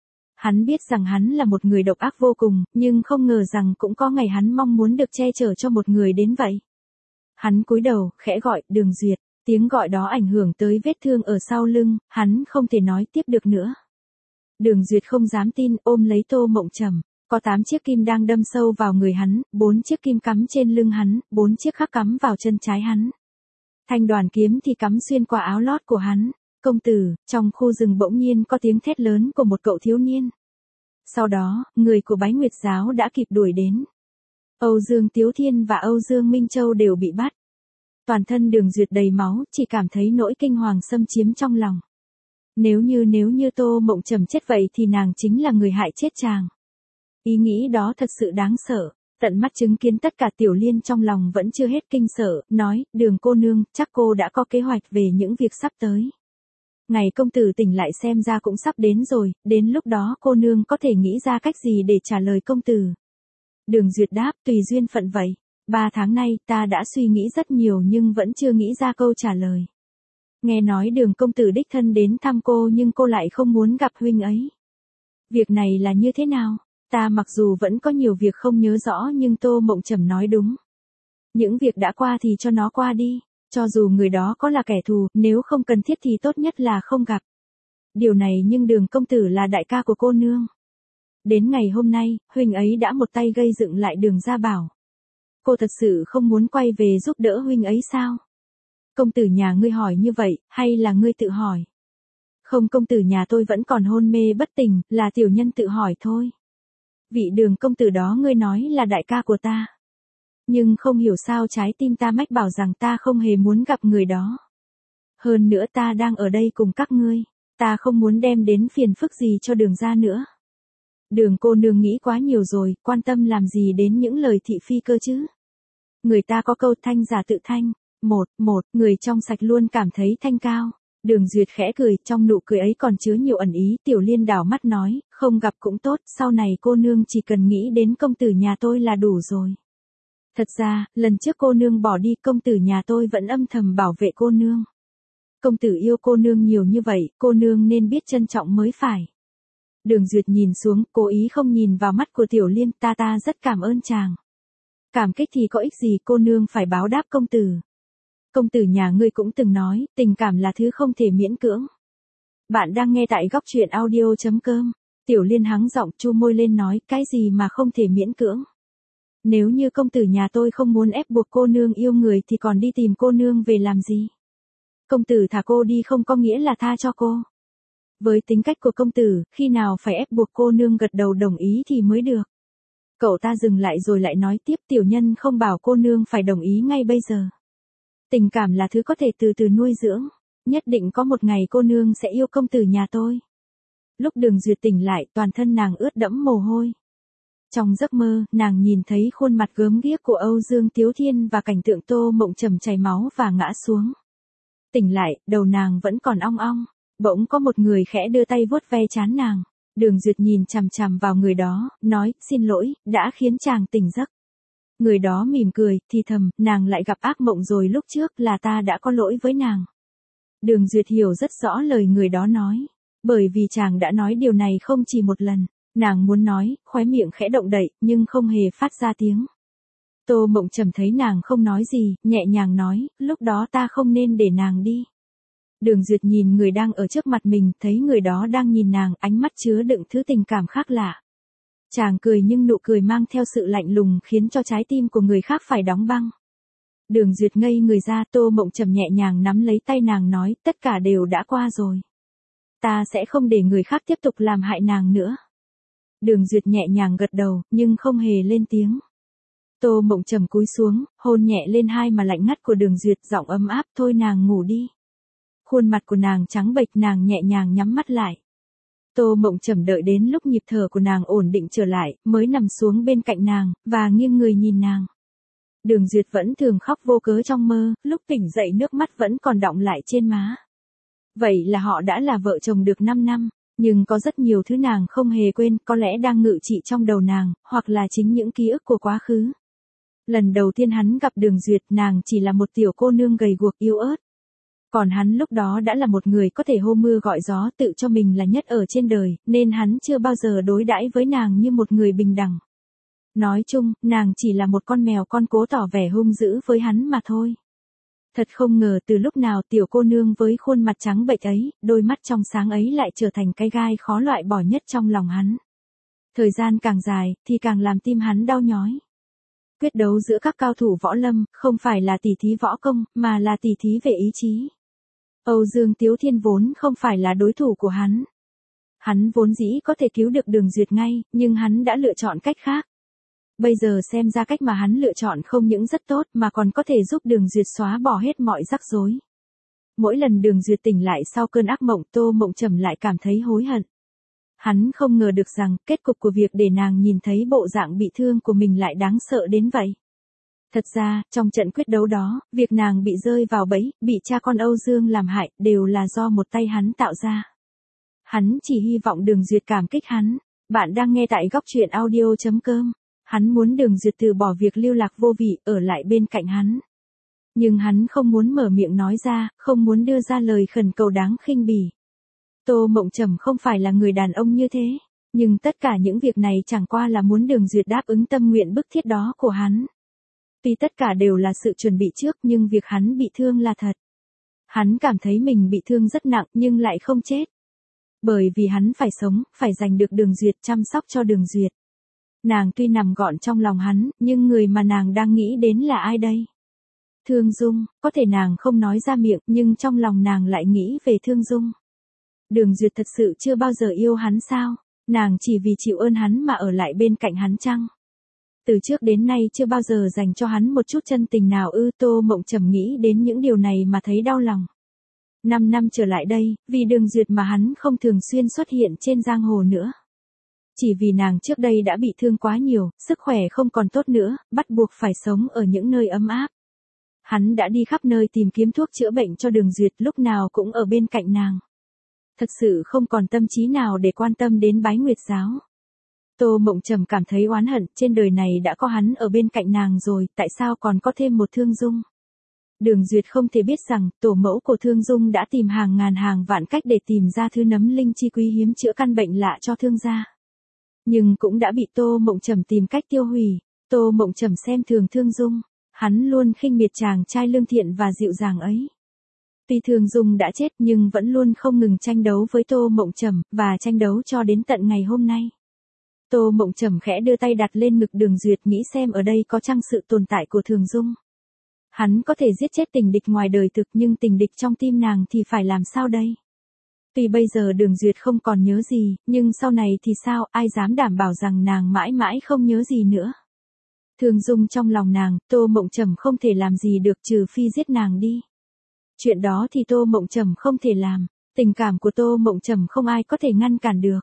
Hắn biết rằng hắn là một người độc ác vô cùng, nhưng không ngờ rằng cũng có ngày hắn mong muốn được che chở cho một người đến vậy. Hắn cúi đầu, khẽ gọi, Đường Duyệt, tiếng gọi đó ảnh hưởng tới vết thương ở sau lưng, hắn không thể nói tiếp được nữa. Đường Duyệt không dám tin, ôm lấy Tô Mộng Trầm, có tám chiếc kim đang đâm sâu vào người hắn, bốn chiếc kim cắm trên lưng hắn, bốn chiếc khác cắm vào chân trái hắn. Thanh đoàn kiếm thì cắm xuyên qua áo lót của hắn. Công tử, trong khu rừng bỗng nhiên có tiếng thét lớn của một cậu thiếu niên. Sau đó, người của Bái Nguyệt Giáo đã kịp đuổi đến. Âu Dương Tiếu Thiên và Âu Dương Minh Châu đều bị bắt. Toàn thân Đường Duyệt đầy máu, chỉ cảm thấy nỗi kinh hoàng xâm chiếm trong lòng. Nếu như nếu như Tô Mộng Trầm chết vậy thì nàng chính là người hại chết chàng. Ý nghĩ đó thật sự đáng sợ. Tận mắt chứng kiến tất cả Tiểu Liên trong lòng vẫn chưa hết kinh sợ, nói, Đường cô nương, chắc cô đã có kế hoạch về những việc sắp tới. Ngày công tử tỉnh lại xem ra cũng sắp đến rồi, đến lúc đó cô nương có thể nghĩ ra cách gì để trả lời công tử. Đường Duyệt đáp, tùy duyên phận vậy. Ba tháng nay ta đã suy nghĩ rất nhiều nhưng vẫn chưa nghĩ ra câu trả lời. Nghe nói Đường công tử đích thân đến thăm cô nhưng cô lại không muốn gặp huynh ấy. Việc này là như thế nào? Ta mặc dù vẫn có nhiều việc không nhớ rõ nhưng Tô Mộng Trầm nói đúng. Những việc đã qua thì cho nó qua đi. Cho dù người đó có là kẻ thù, nếu không cần thiết thì tốt nhất là không gặp. Điều này nhưng Đường công tử là đại ca của cô nương. Đến ngày hôm nay, huynh ấy đã một tay gây dựng lại Đường Gia Bảo. Cô thật sự không muốn quay về giúp đỡ huynh ấy sao? Công tử nhà ngươi hỏi như vậy, hay là ngươi tự hỏi? Không, công tử nhà tôi vẫn còn hôn mê bất tỉnh, là tiểu nhân tự hỏi thôi. Vị Đường công tử đó ngươi nói là đại ca của ta. Nhưng không hiểu sao trái tim ta mách bảo rằng ta không hề muốn gặp người đó. Hơn nữa ta đang ở đây cùng các ngươi, ta không muốn đem đến phiền phức gì cho Đường gia nữa. Đường cô nương nghĩ quá nhiều rồi, quan tâm làm gì đến những lời thị phi cơ chứ. Người ta có câu thanh giả tự thanh, một, một, người trong sạch luôn cảm thấy thanh cao. Đường Duyệt khẽ cười, trong nụ cười ấy còn chứa nhiều ẩn ý. Tiểu Liên đảo mắt nói, không gặp cũng tốt, sau này cô nương chỉ cần nghĩ đến công tử nhà tôi là đủ rồi. Thật ra, lần trước cô nương bỏ đi, công tử nhà tôi vẫn âm thầm bảo vệ cô nương. Công tử yêu cô nương nhiều như vậy, cô nương nên biết trân trọng mới phải. Đường Duyệt nhìn xuống, cố ý không nhìn vào mắt của Tiểu Liên, ta ta rất cảm ơn chàng. Cảm kích thì có ích gì, cô nương phải báo đáp công tử. Công tử nhà ngươi cũng từng nói, tình cảm là thứ không thể miễn cưỡng. Bạn đang nghe tại góc truyện audio chấm com. Tiểu Liên hắng giọng chu môi lên nói, cái gì mà không thể miễn cưỡng. Nếu như công tử nhà tôi không muốn ép buộc cô nương yêu người thì còn đi tìm cô nương về làm gì? Công tử thả cô đi không có nghĩa là tha cho cô. Với tính cách của công tử, khi nào phải ép buộc cô nương gật đầu đồng ý thì mới được. Cậu ta dừng lại rồi lại nói tiếp, tiểu nhân không bảo cô nương phải đồng ý ngay bây giờ. Tình cảm là thứ có thể từ từ nuôi dưỡng. Nhất định có một ngày cô nương sẽ yêu công tử nhà tôi. Lúc Đường Duyệt tỉnh lại, toàn thân nàng ướt đẫm mồ hôi. Trong giấc mơ, nàng nhìn thấy khuôn mặt gớm ghiếc của Âu Dương Tiếu Thiên và cảnh tượng Tô Mộng Trầm chảy máu và ngã xuống. Tỉnh lại, đầu nàng vẫn còn ong ong. Bỗng có một người khẽ đưa tay vuốt ve trán nàng. Đường Duyệt nhìn chằm chằm vào người đó, nói, xin lỗi, đã khiến chàng tỉnh giấc. Người đó mỉm cười, thì thầm, nàng lại gặp ác mộng rồi, lúc trước là ta đã có lỗi với nàng. Đường Duyệt hiểu rất rõ lời người đó nói. Bởi vì chàng đã nói điều này không chỉ một lần. Nàng muốn nói, khóe miệng khẽ động đậy, nhưng không hề phát ra tiếng. Tô Mộng Trầm thấy nàng không nói gì, nhẹ nhàng nói, lúc đó ta không nên để nàng đi. Đường Duyệt nhìn người đang ở trước mặt mình, thấy người đó đang nhìn nàng, ánh mắt chứa đựng thứ tình cảm khác lạ. Chàng cười nhưng nụ cười mang theo sự lạnh lùng khiến cho trái tim của người khác phải đóng băng. Đường Duyệt ngây người ra, Tô Mộng Trầm nhẹ nhàng nắm lấy tay nàng nói, tất cả đều đã qua rồi. Ta sẽ không để người khác tiếp tục làm hại nàng nữa. Đường Duyệt nhẹ nhàng gật đầu, nhưng không hề lên tiếng. Tô Mộng Trầm cúi xuống, hôn nhẹ lên hai mà lạnh ngắt của Đường Duyệt, giọng ấm áp, thôi nàng ngủ đi. Khuôn mặt của nàng trắng bệch, nàng nhẹ nhàng nhắm mắt lại. Tô Mộng Trầm đợi đến lúc nhịp thở của nàng ổn định trở lại, mới nằm xuống bên cạnh nàng, và nghiêng người nhìn nàng. Đường Duyệt vẫn thường khóc vô cớ trong mơ, lúc tỉnh dậy nước mắt vẫn còn đọng lại trên má. Vậy là họ đã là vợ chồng được năm năm, nhưng có rất nhiều thứ nàng không hề quên, có lẽ đang ngự trị trong đầu nàng, hoặc là chính những ký ức của quá khứ. Lần đầu tiên hắn gặp Đường Duyệt, nàng chỉ là một tiểu cô nương gầy guộc yếu ớt. Còn hắn lúc đó đã là một người có thể hô mưa gọi gió, tự cho mình là nhất ở trên đời, nên hắn chưa bao giờ đối đãi với nàng như một người bình đẳng. Nói chung, nàng chỉ là một con mèo con cố tỏ vẻ hung dữ với hắn mà thôi. Thật không ngờ từ lúc nào tiểu cô nương với khuôn mặt trắng bệch ấy, đôi mắt trong sáng ấy lại trở thành cái gai khó loại bỏ nhất trong lòng hắn. Thời gian càng dài, thì càng làm tim hắn đau nhói. Quyết đấu giữa các cao thủ võ lâm, không phải là tỉ thí võ công, mà là tỉ thí về ý chí. Âu Dương Tiếu Thiên vốn không phải là đối thủ của hắn. Hắn vốn dĩ có thể cứu được Đường Duyệt ngay, nhưng hắn đã lựa chọn cách khác. Bây giờ xem ra cách mà hắn lựa chọn không những rất tốt mà còn có thể giúp Đường Duyệt xóa bỏ hết mọi rắc rối. Mỗi lần Đường Duyệt tỉnh lại sau cơn ác mộng, Tô Mộng Trầm lại cảm thấy hối hận. Hắn không ngờ được rằng kết cục của việc để nàng nhìn thấy bộ dạng bị thương của mình lại đáng sợ đến vậy. Thật ra, trong trận quyết đấu đó, việc nàng bị rơi vào bẫy, bị cha con Âu Dương làm hại, đều là do một tay hắn tạo ra. Hắn chỉ hy vọng Đường Duyệt cảm kích hắn. Bạn đang nghe tại góc truyện audio chấm com. Hắn muốn Đường Duyệt từ bỏ việc lưu lạc vô vị, ở lại bên cạnh hắn. Nhưng hắn không muốn mở miệng nói ra, không muốn đưa ra lời khẩn cầu đáng khinh bỉ. Tô Mộng Trầm không phải là người đàn ông như thế, nhưng tất cả những việc này chẳng qua là muốn Đường Duyệt đáp ứng tâm nguyện bức thiết đó của hắn. Tuy tất cả đều là sự chuẩn bị trước, nhưng việc hắn bị thương là thật. Hắn cảm thấy mình bị thương rất nặng nhưng lại không chết. Bởi vì hắn phải sống, phải giành được Đường Duyệt, chăm sóc cho Đường Duyệt. Nàng tuy nằm gọn trong lòng hắn, nhưng người mà nàng đang nghĩ đến là ai đây? Thương Dung, có thể nàng không nói ra miệng, nhưng trong lòng nàng lại nghĩ về Thương Dung. Đường Duyệt thật sự chưa bao giờ yêu hắn sao? Nàng chỉ vì chịu ơn hắn mà ở lại bên cạnh hắn chăng? Từ trước đến nay chưa bao giờ dành cho hắn một chút chân tình nào ư? Tô Mộng Trầm nghĩ đến những điều này mà thấy đau lòng. Năm năm trở lại đây, vì Đường Duyệt mà hắn không thường xuyên xuất hiện trên giang hồ nữa. Chỉ vì nàng trước đây đã bị thương quá nhiều, sức khỏe không còn tốt nữa, bắt buộc phải sống ở những nơi ấm áp. Hắn đã đi khắp nơi tìm kiếm thuốc chữa bệnh cho Đường Duyệt, lúc nào cũng ở bên cạnh nàng. Thật sự không còn tâm trí nào để quan tâm đến Bái Nguyệt giáo. Tô Mộng Trầm cảm thấy oán hận, trên đời này đã có hắn ở bên cạnh nàng rồi, tại sao còn có thêm một Thương Dung? Đường Duyệt không thể biết rằng, tổ mẫu của Thương Dung đã tìm hàng ngàn hàng vạn cách để tìm ra thứ nấm linh chi quý hiếm chữa căn bệnh lạ cho Thương gia. Nhưng cũng đã bị Tô Mộng Trầm tìm cách tiêu hủy. Tô Mộng Trầm xem thường Thương Dung, hắn luôn khinh miệt chàng trai lương thiện và dịu dàng ấy. Tuy Thương Dung đã chết nhưng vẫn luôn không ngừng tranh đấu với Tô Mộng Trầm, và tranh đấu cho đến tận ngày hôm nay. Tô Mộng Trầm khẽ đưa tay đặt lên ngực Đường Duyệt, nghĩ xem ở đây có chăng sự tồn tại của Thương Dung. Hắn có thể giết chết tình địch ngoài đời thực, nhưng tình địch trong tim nàng thì phải làm sao đây? Tuy bây giờ Đường Duyệt không còn nhớ gì, nhưng sau này thì sao, ai dám đảm bảo rằng nàng mãi mãi không nhớ gì nữa. Thương Dung trong lòng nàng, Tô Mộng Trầm không thể làm gì được trừ phi giết nàng đi. Chuyện đó thì Tô Mộng Trầm không thể làm, tình cảm của Tô Mộng Trầm không ai có thể ngăn cản được.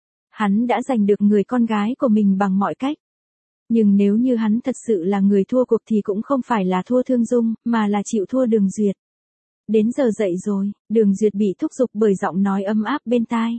Hắn đã giành được người con gái của mình bằng mọi cách. Nhưng nếu như hắn thật sự là người thua cuộc thì cũng không phải là thua Thương Dung, mà là chịu thua Đường Duyệt. Đến giờ dậy rồi, Đường Duyệt bị thúc giục bởi giọng nói ấm áp bên tai.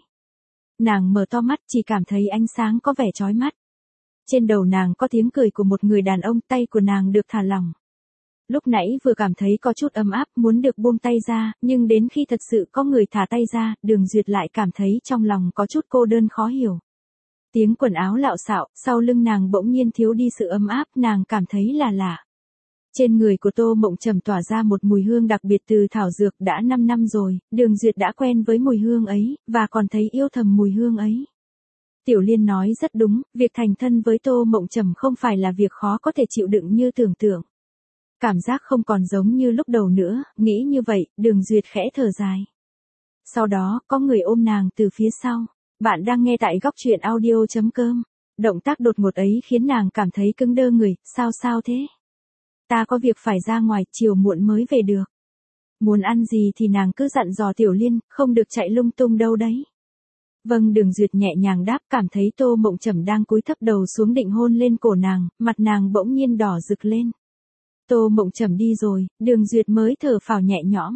Nàng mở to mắt chỉ cảm thấy ánh sáng có vẻ chói mắt. Trên đầu nàng có tiếng cười của một người đàn ông, tay của nàng được thả lỏng. Lúc nãy vừa cảm thấy có chút ấm áp muốn được buông tay ra, nhưng đến khi thật sự có người thả tay ra, Đường Duyệt lại cảm thấy trong lòng có chút cô đơn khó hiểu. Tiếng quần áo lạo xạo, sau lưng nàng bỗng nhiên thiếu đi sự ấm áp, nàng cảm thấy là lạ. Trên người của Tô Mộng Trầm tỏa ra một mùi hương đặc biệt từ thảo dược, đã năm năm rồi, Đường Duyệt đã quen với mùi hương ấy, và còn thấy yêu thầm mùi hương ấy. Tiểu Liên nói rất đúng, việc thành thân với Tô Mộng Trầm không phải là việc khó có thể chịu đựng như tưởng tượng. Cảm giác không còn giống như lúc đầu nữa, nghĩ như vậy, Đường Duyệt khẽ thở dài. Sau đó, có người ôm nàng từ phía sau. Bạn đang nghe tại góc truyện audio chấm com. Động tác đột ngột ấy khiến nàng cảm thấy cứng đơ người, sao sao thế? Ta có việc phải ra ngoài, chiều muộn mới về được. Muốn ăn gì thì nàng cứ dặn dò Tiểu Liên, không được chạy lung tung đâu đấy. Vâng, Đường Duyệt nhẹ nhàng đáp, cảm thấy Tô Mộng Trầm đang cúi thấp đầu xuống định hôn lên cổ nàng, mặt nàng bỗng nhiên đỏ rực lên. Tô Mộng Trầm đi rồi, Đường Duyệt mới thở phào nhẹ nhõm.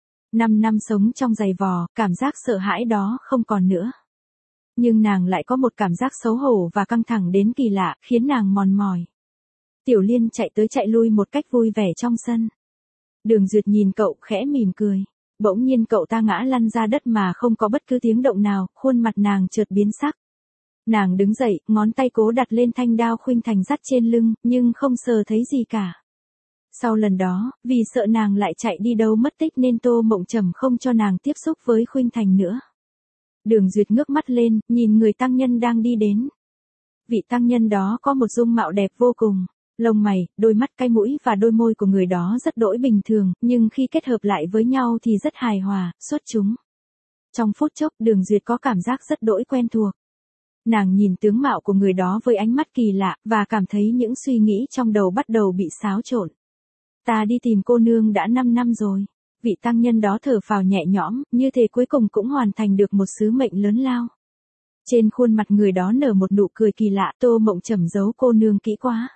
Năm năm sống trong giày vò, cảm giác sợ hãi đó không còn nữa. Nhưng nàng lại có một cảm giác xấu hổ và căng thẳng đến kỳ lạ, khiến nàng mòn mỏi. Tiểu Liên chạy tới chạy lui một cách vui vẻ trong sân. Đường Duyệt nhìn cậu khẽ mỉm cười. Bỗng nhiên cậu ta ngã lăn ra đất mà không có bất cứ tiếng động nào, khuôn mặt nàng chợt biến sắc. Nàng đứng dậy, ngón tay cố đặt lên thanh đao khuynh thành dắt trên lưng, nhưng không sờ thấy gì cả. Sau lần đó, vì sợ nàng lại chạy đi đâu mất tích nên Tô Mộng Trầm không cho nàng tiếp xúc với khuynh thành nữa. Đường Duyệt ngước mắt lên, nhìn người tăng nhân đang đi đến. Vị tăng nhân đó có một dung mạo đẹp vô cùng. Lông mày, đôi mắt, cái mũi và đôi môi của người đó rất đỗi bình thường, nhưng khi kết hợp lại với nhau thì rất hài hòa, xuất chúng. Trong phút chốc, Đường Duyệt có cảm giác rất đỗi quen thuộc. Nàng nhìn tướng mạo của người đó với ánh mắt kỳ lạ, và cảm thấy những suy nghĩ trong đầu bắt đầu bị xáo trộn. Ta đi tìm cô nương đã năm năm rồi. Vị tăng nhân đó thở phào nhẹ nhõm, như thế cuối cùng cũng hoàn thành được một sứ mệnh lớn lao. Trên khuôn mặt người đó nở một nụ cười kỳ lạ, Tô Mộng Trầm giấu cô nương kỹ quá.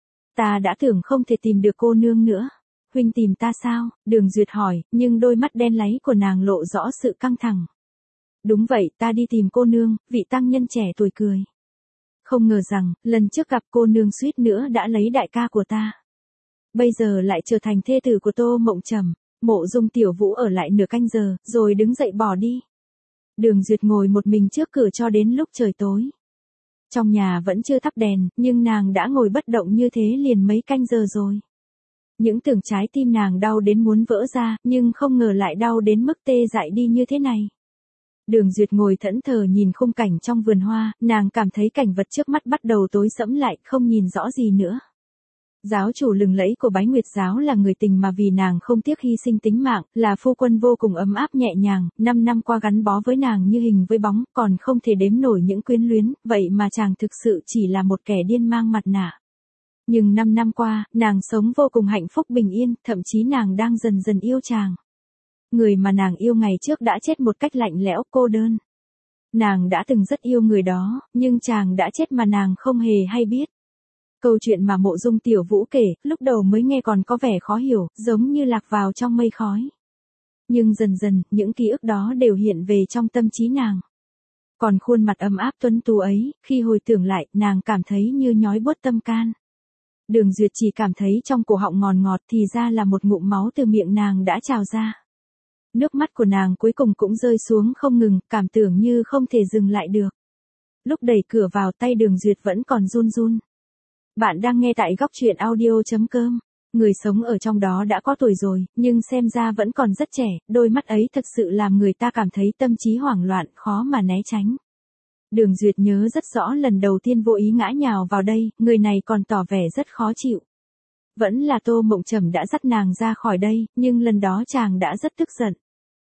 Ta đã tưởng không thể tìm được cô nương nữa. Huynh tìm ta sao? Đường Duyệt hỏi, nhưng đôi mắt đen láy của nàng lộ rõ sự căng thẳng. Đúng vậy, ta đi tìm cô nương, vị tăng nhân trẻ tuổi cười. Không ngờ rằng, lần trước gặp cô nương suýt nữa đã lấy đại ca của ta. Bây giờ lại trở thành thê tử của Tô Mộng Trầm. Mộ Dung Tiểu Vũ ở lại nửa canh giờ, rồi đứng dậy bỏ đi. Đường Duyệt ngồi một mình trước cửa cho đến lúc trời tối. Trong nhà vẫn chưa thắp đèn, nhưng nàng đã ngồi bất động như thế liền mấy canh giờ rồi. Những tưởng trái tim nàng đau đến muốn vỡ ra, nhưng không ngờ lại đau đến mức tê dại đi như thế này. Đường Duyệt ngồi thẫn thờ nhìn khung cảnh trong vườn hoa, nàng cảm thấy cảnh vật trước mắt bắt đầu tối sẫm lại, không nhìn rõ gì nữa. Giáo chủ lừng lẫy của Bái Nguyệt giáo là người tình mà vì nàng không tiếc hy sinh tính mạng, là phu quân vô cùng ấm áp nhẹ nhàng, năm năm qua gắn bó với nàng như hình với bóng, còn không thể đếm nổi những quyến luyến, vậy mà chàng thực sự chỉ là một kẻ điên mang mặt nạ. Nhưng năm năm qua, nàng sống vô cùng hạnh phúc bình yên, thậm chí nàng đang dần dần yêu chàng. Người mà nàng yêu ngày trước đã chết một cách lạnh lẽo, cô đơn. Nàng đã từng rất yêu người đó, nhưng chàng đã chết mà nàng không hề hay biết. Câu chuyện mà Mộ Dung Tiểu Vũ kể, lúc đầu mới nghe còn có vẻ khó hiểu, giống như lạc vào trong mây khói. Nhưng dần dần, những ký ức đó đều hiện về trong tâm trí nàng. Còn khuôn mặt ấm áp tuấn tú ấy, khi hồi tưởng lại, nàng cảm thấy như nhói buốt tâm can. Đường Duyệt chỉ cảm thấy trong cổ họng ngọt ngọt thì ra là một ngụm máu từ miệng nàng đã trào ra. Nước mắt của nàng cuối cùng cũng rơi xuống không ngừng, cảm tưởng như không thể dừng lại được. Lúc đẩy cửa vào tay Đường Duyệt vẫn còn run run. Bạn đang nghe tại góc truyện audio chấm com. Người sống ở trong đó đã có tuổi rồi, nhưng xem ra vẫn còn rất trẻ, đôi mắt ấy thật sự làm người ta cảm thấy tâm trí hoảng loạn, khó mà né tránh. Đường Duyệt nhớ rất rõ lần đầu tiên vô ý ngã nhào vào đây, người này còn tỏ vẻ rất khó chịu. Vẫn là Tô Mộng Trầm đã dắt nàng ra khỏi đây, nhưng lần đó chàng đã rất tức giận.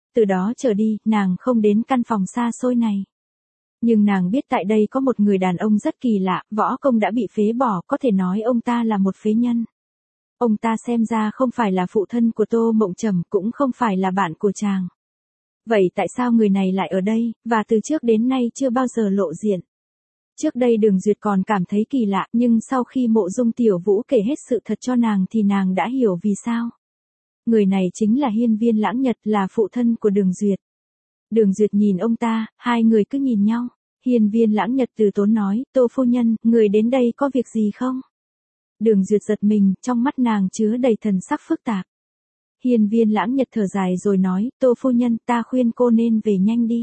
từ đó trở đi, nàng không đến căn phòng xa xôi này. Nhưng nàng biết tại đây có một người đàn ông rất kỳ lạ, võ công đã bị phế bỏ, có thể nói ông ta là một phế nhân. Ông ta xem ra không phải là phụ thân của Tô Mộng Trầm, cũng không phải là bạn của chàng. Vậy tại sao người này lại ở đây, và từ trước đến nay chưa bao giờ lộ diện? Trước đây Đường Duyệt còn cảm thấy kỳ lạ, nhưng sau khi Mộ Dung Tiểu Vũ kể hết sự thật cho nàng thì nàng đã hiểu vì sao. Người này chính là Hiên Viên Lãng Nhật, là phụ thân của Đường Duyệt. Đường Duyệt nhìn ông ta, hai người cứ nhìn nhau. Hiên Viên Lãng Nhật từ tốn nói, Tô phu nhân, người đến đây có việc gì không? Đường Duyệt giật mình, trong mắt nàng chứa đầy thần sắc phức tạp. Hiên Viên Lãng Nhật thở dài rồi nói, Tô phu nhân, ta khuyên cô nên về nhanh đi.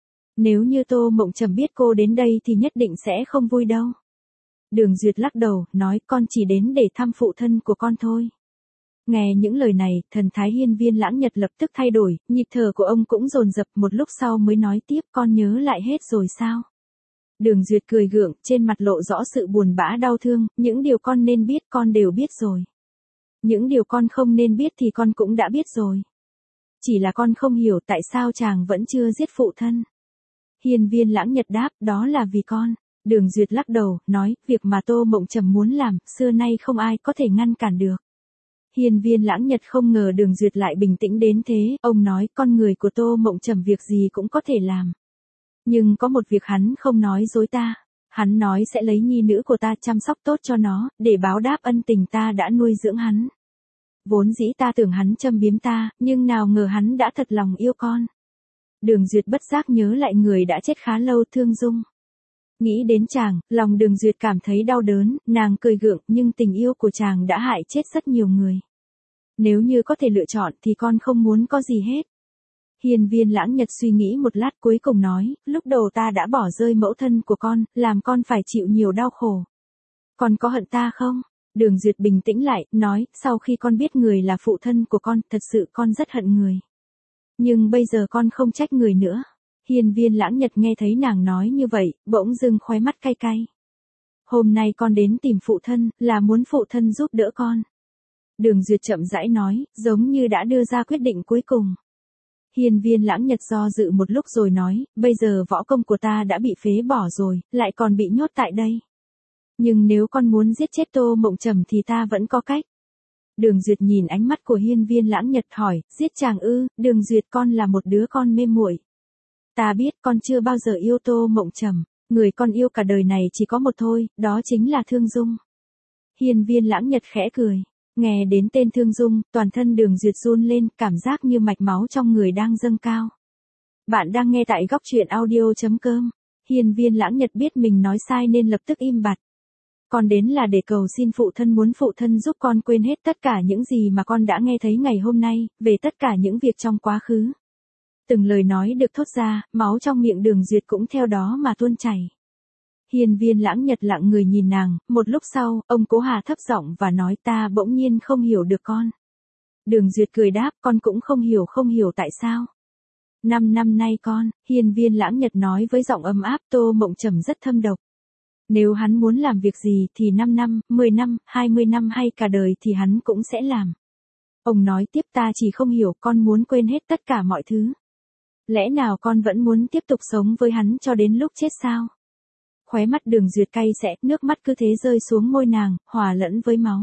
Nếu như Tô Mộng Trầm biết cô đến đây thì nhất định sẽ không vui đâu. Đường Duyệt lắc đầu, nói, con chỉ đến để thăm phụ thân của con thôi. Nghe những lời này, thần thái Hiên Viên Lãng Nhật lập tức thay đổi, nhịp thở của ông cũng dồn dập, một lúc sau mới nói tiếp, con nhớ lại hết rồi sao? Đường Duyệt cười gượng, trên mặt lộ rõ sự buồn bã đau thương, những điều con nên biết con đều biết rồi. Những điều con không nên biết thì con cũng đã biết rồi. Chỉ là con không hiểu tại sao chàng vẫn chưa giết phụ thân. Hiên Viên Lãng Nhật đáp, đó là vì con. Đường Duyệt lắc đầu, nói, việc mà Tô Mộng Trầm muốn làm, xưa nay không ai có thể ngăn cản được. Hiên Viên Lãng Nhật không ngờ Đường Duyệt lại bình tĩnh đến thế, ông nói, con người của Tô Mộng Trầm việc gì cũng có thể làm. Nhưng có một việc hắn không nói dối ta. Hắn nói sẽ lấy nhi nữ của ta chăm sóc tốt cho nó, để báo đáp ân tình ta đã nuôi dưỡng hắn. Vốn dĩ ta tưởng hắn châm biếm ta, nhưng nào ngờ hắn đã thật lòng yêu con. Đường Duyệt bất giác nhớ lại người đã chết khá lâu, Thương Dung. Nghĩ đến chàng, lòng Đường Duyệt cảm thấy đau đớn, nàng cười gượng, nhưng tình yêu của chàng đã hại chết rất nhiều người. Nếu như có thể lựa chọn thì con không muốn có gì hết. Hiên Viên Lãng Nhật suy nghĩ một lát cuối cùng nói, lúc đầu ta đã bỏ rơi mẫu thân của con, làm con phải chịu nhiều đau khổ. Con có hận ta không? Đường Duyệt bình tĩnh lại, nói, sau khi con biết người là phụ thân của con, thật sự con rất hận người. Nhưng bây giờ con không trách người nữa. Hiên Viên Lãng Nhật nghe thấy nàng nói như vậy, bỗng dưng khóe mắt cay cay. Hôm nay con đến tìm phụ thân, là muốn phụ thân giúp đỡ con. Đường Duyệt chậm rãi nói, giống như đã đưa ra quyết định cuối cùng. Hiên Viên Lãng Nhật do dự một lúc rồi nói, bây giờ võ công của ta đã bị phế bỏ rồi, lại còn bị nhốt tại đây. Nhưng nếu con muốn giết chết Tô Mộng Trầm thì ta vẫn có cách. Đường Duyệt nhìn ánh mắt của Hiên Viên Lãng Nhật hỏi, giết chàng ư? Đường Duyệt, con là một đứa con mê muội. Ta biết con chưa bao giờ yêu Tô Mộng Trầm, người con yêu cả đời này chỉ có một thôi, đó chính là Thương Dung. Hiên Viên Lãng Nhật khẽ cười. Nghe đến tên Thương Dung, toàn thân Đường Duyệt run lên, cảm giác như mạch máu trong người đang dâng cao. Bạn đang nghe tại góc truyện audio chấm com. Hiên Viên Lãng Nhật biết mình nói sai nên lập tức im bặt. Con đến là để cầu xin phụ thân, muốn phụ thân giúp con quên hết tất cả những gì mà con đã nghe thấy ngày hôm nay, về tất cả những việc trong quá khứ. Từng lời nói được thốt ra, máu trong miệng Đường Duyệt cũng theo đó mà tuôn chảy. Hiên Viên Lãng Nhật lặng người nhìn nàng, một lúc sau, ông cố hạ thấp giọng và nói, ta bỗng nhiên không hiểu được con. Đường Duyệt cười đáp, con cũng không hiểu không hiểu tại sao. Năm năm nay con, Hiên Viên Lãng Nhật nói với giọng ấm áp, Tô Mộng Trầm rất thâm độc. Nếu hắn muốn làm việc gì thì năm năm, mười năm, hai mươi năm hay cả đời thì hắn cũng sẽ làm. Ông nói tiếp, ta chỉ không hiểu, con muốn quên hết tất cả mọi thứ. Lẽ nào con vẫn muốn tiếp tục sống với hắn cho đến lúc chết sao? Khóe mắt Đường Duyệt cay xẽ, nước mắt cứ thế rơi xuống môi nàng, hòa lẫn với máu.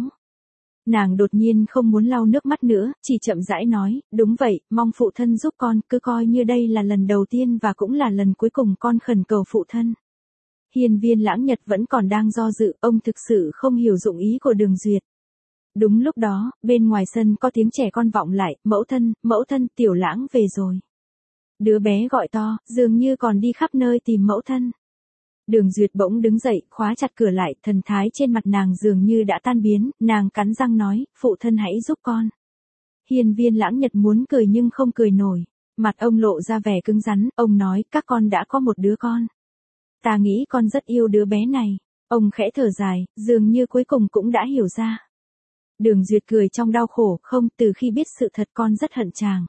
Nàng đột nhiên không muốn lau nước mắt nữa, chỉ chậm rãi nói, đúng vậy, mong phụ thân giúp con, cứ coi như đây là lần đầu tiên và cũng là lần cuối cùng con khẩn cầu phụ thân. Hiên Viên Lãng Nhật vẫn còn đang do dự, ông thực sự không hiểu dụng ý của Đường Duyệt. Đúng lúc đó, bên ngoài sân có tiếng trẻ con vọng lại, mẫu thân, mẫu thân, Tiểu Lãng về rồi. Đứa bé gọi to, dường như còn đi khắp nơi tìm mẫu thân. Đường Duyệt bỗng đứng dậy, khóa chặt cửa lại, thần thái trên mặt nàng dường như đã tan biến, nàng cắn răng nói, phụ thân hãy giúp con. Hiên Viên Lãng Nhật muốn cười nhưng không cười nổi. Mặt ông lộ ra vẻ cứng rắn, ông nói, các con đã có một đứa con. Ta nghĩ con rất yêu đứa bé này. Ông khẽ thở dài, dường như cuối cùng cũng đã hiểu ra. Đường Duyệt cười trong đau khổ, không, từ khi biết sự thật con rất hận chàng.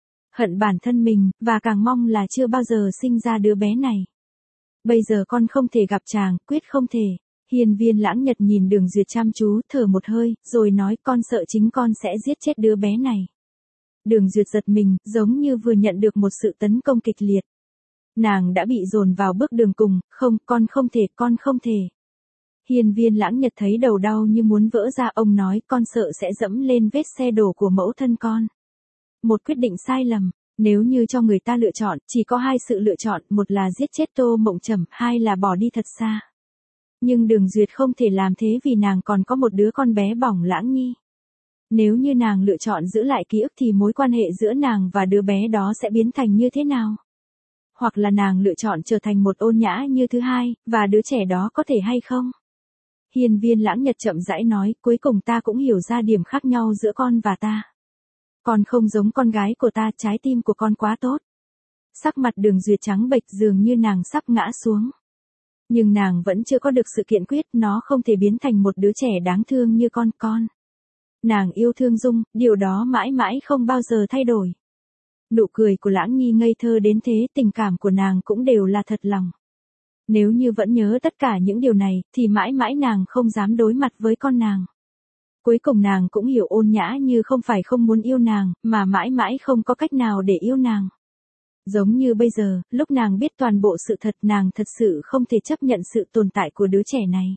Hận bản thân mình, và càng mong là chưa bao giờ sinh ra đứa bé này. Bây giờ con không thể gặp chàng, quyết không thể. Hiên Viên Lãng Nhật nhìn Đường Duyệt chăm chú, thở một hơi, rồi nói, con sợ chính con sẽ giết chết đứa bé này. Đường Duyệt giật mình, giống như vừa nhận được một sự tấn công kịch liệt. Nàng đã bị dồn vào bước đường cùng, không, con không thể, con không thể. Hiên Viên Lãng Nhật thấy đầu đau như muốn vỡ ra, ông nói con sợ sẽ dẫm lên vết xe đổ của mẫu thân con. Một quyết định sai lầm, nếu như cho người ta lựa chọn, chỉ có hai sự lựa chọn, một là giết chết Tô Mộng Trầm, hai là bỏ đi thật xa. Nhưng Đường Duyệt không thể làm thế vì nàng còn có một đứa con bé bỏng Lãng Nhi. Nếu như nàng lựa chọn giữ lại ký ức thì mối quan hệ giữa nàng và đứa bé đó sẽ biến thành như thế nào? Hoặc là nàng lựa chọn trở thành một ôn nhã như thứ hai, và đứa trẻ đó có thể hay không? Hiên Viên Lãng Nhật chậm rãi nói, cuối cùng ta cũng hiểu ra điểm khác nhau giữa con và ta. Con không giống con gái của ta, trái tim của con quá tốt. Sắc mặt Đường Duyệt trắng bệch dường như nàng sắp ngã xuống. Nhưng nàng vẫn chưa có được sự kiện quyết, nó không thể biến thành một đứa trẻ đáng thương như con con. Nàng yêu thương Dung, điều đó mãi mãi không bao giờ thay đổi. Nụ cười của Lãng Nhi ngây thơ đến thế, tình cảm của nàng cũng đều là thật lòng. Nếu như vẫn nhớ tất cả những điều này, thì mãi mãi nàng không dám đối mặt với con nàng. Cuối cùng nàng cũng hiểu Ôn Nhã Như không phải không muốn yêu nàng, mà mãi mãi không có cách nào để yêu nàng. Giống như bây giờ, lúc nàng biết toàn bộ sự thật, nàng thật sự không thể chấp nhận sự tồn tại của đứa trẻ này.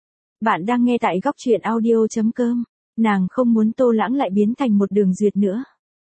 Bạn đang nghe tại góc truyện audio chấm com. Nàng không muốn Tô Lãng lại biến thành một Đường Duyệt nữa.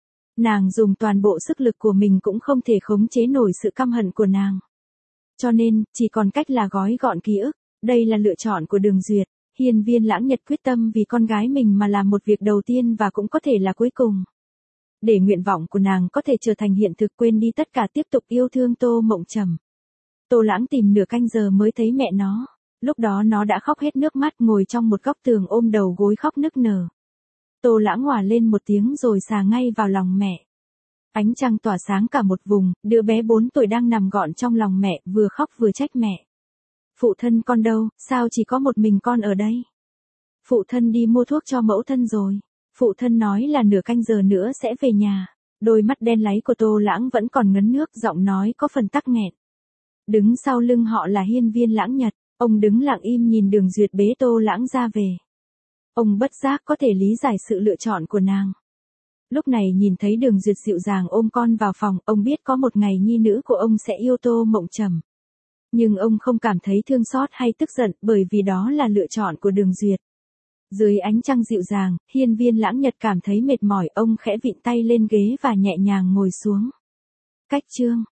Nàng dùng toàn bộ sức lực của mình cũng không thể khống chế nổi sự căm hận của nàng. Cho nên, chỉ còn cách là gói gọn ký ức. Đây là lựa chọn của Đường Duyệt. Hiên Viên Lãng Nhật quyết tâm vì con gái mình mà làm một việc đầu tiên và cũng có thể là cuối cùng. Để nguyện vọng của nàng có thể trở thành hiện thực, quên đi tất cả, tiếp tục yêu thương Tô Mộng Trầm. Tô Lãng tìm nửa canh giờ mới thấy mẹ nó. Lúc đó nó đã khóc hết nước mắt, ngồi trong một góc tường ôm đầu gối khóc nức nở. Tô Lãng hòa lên một tiếng rồi xà ngay vào lòng mẹ. Ánh trăng tỏa sáng cả một vùng, đứa bé bốn tuổi đang nằm gọn trong lòng mẹ, vừa khóc vừa trách mẹ. Phụ thân con đâu, sao chỉ có một mình con ở đây? Phụ thân đi mua thuốc cho mẫu thân rồi. Phụ thân nói là nửa canh giờ nữa sẽ về nhà. Đôi mắt đen láy của Tô Lãng vẫn còn ngấn nước, giọng nói có phần tắc nghẹn. Đứng sau lưng họ là Hiên Viên Lãng Nhật. Ông đứng lặng im nhìn Đường Duyệt bế Tô Lãng ra về. Ông bất giác có thể lý giải sự lựa chọn của nàng. Lúc này nhìn thấy Đường Duyệt dịu dàng ôm con vào phòng, ông biết có một ngày nhi nữ của ông sẽ yêu Tô Mộng Trầm. Nhưng ông không cảm thấy thương xót hay tức giận, bởi vì đó là lựa chọn của Đường Duyệt. Dưới ánh trăng dịu dàng, Hiên Viên Lãng Nhật cảm thấy mệt mỏi, ông khẽ vịn tay lên ghế và nhẹ nhàng ngồi xuống. Cách chương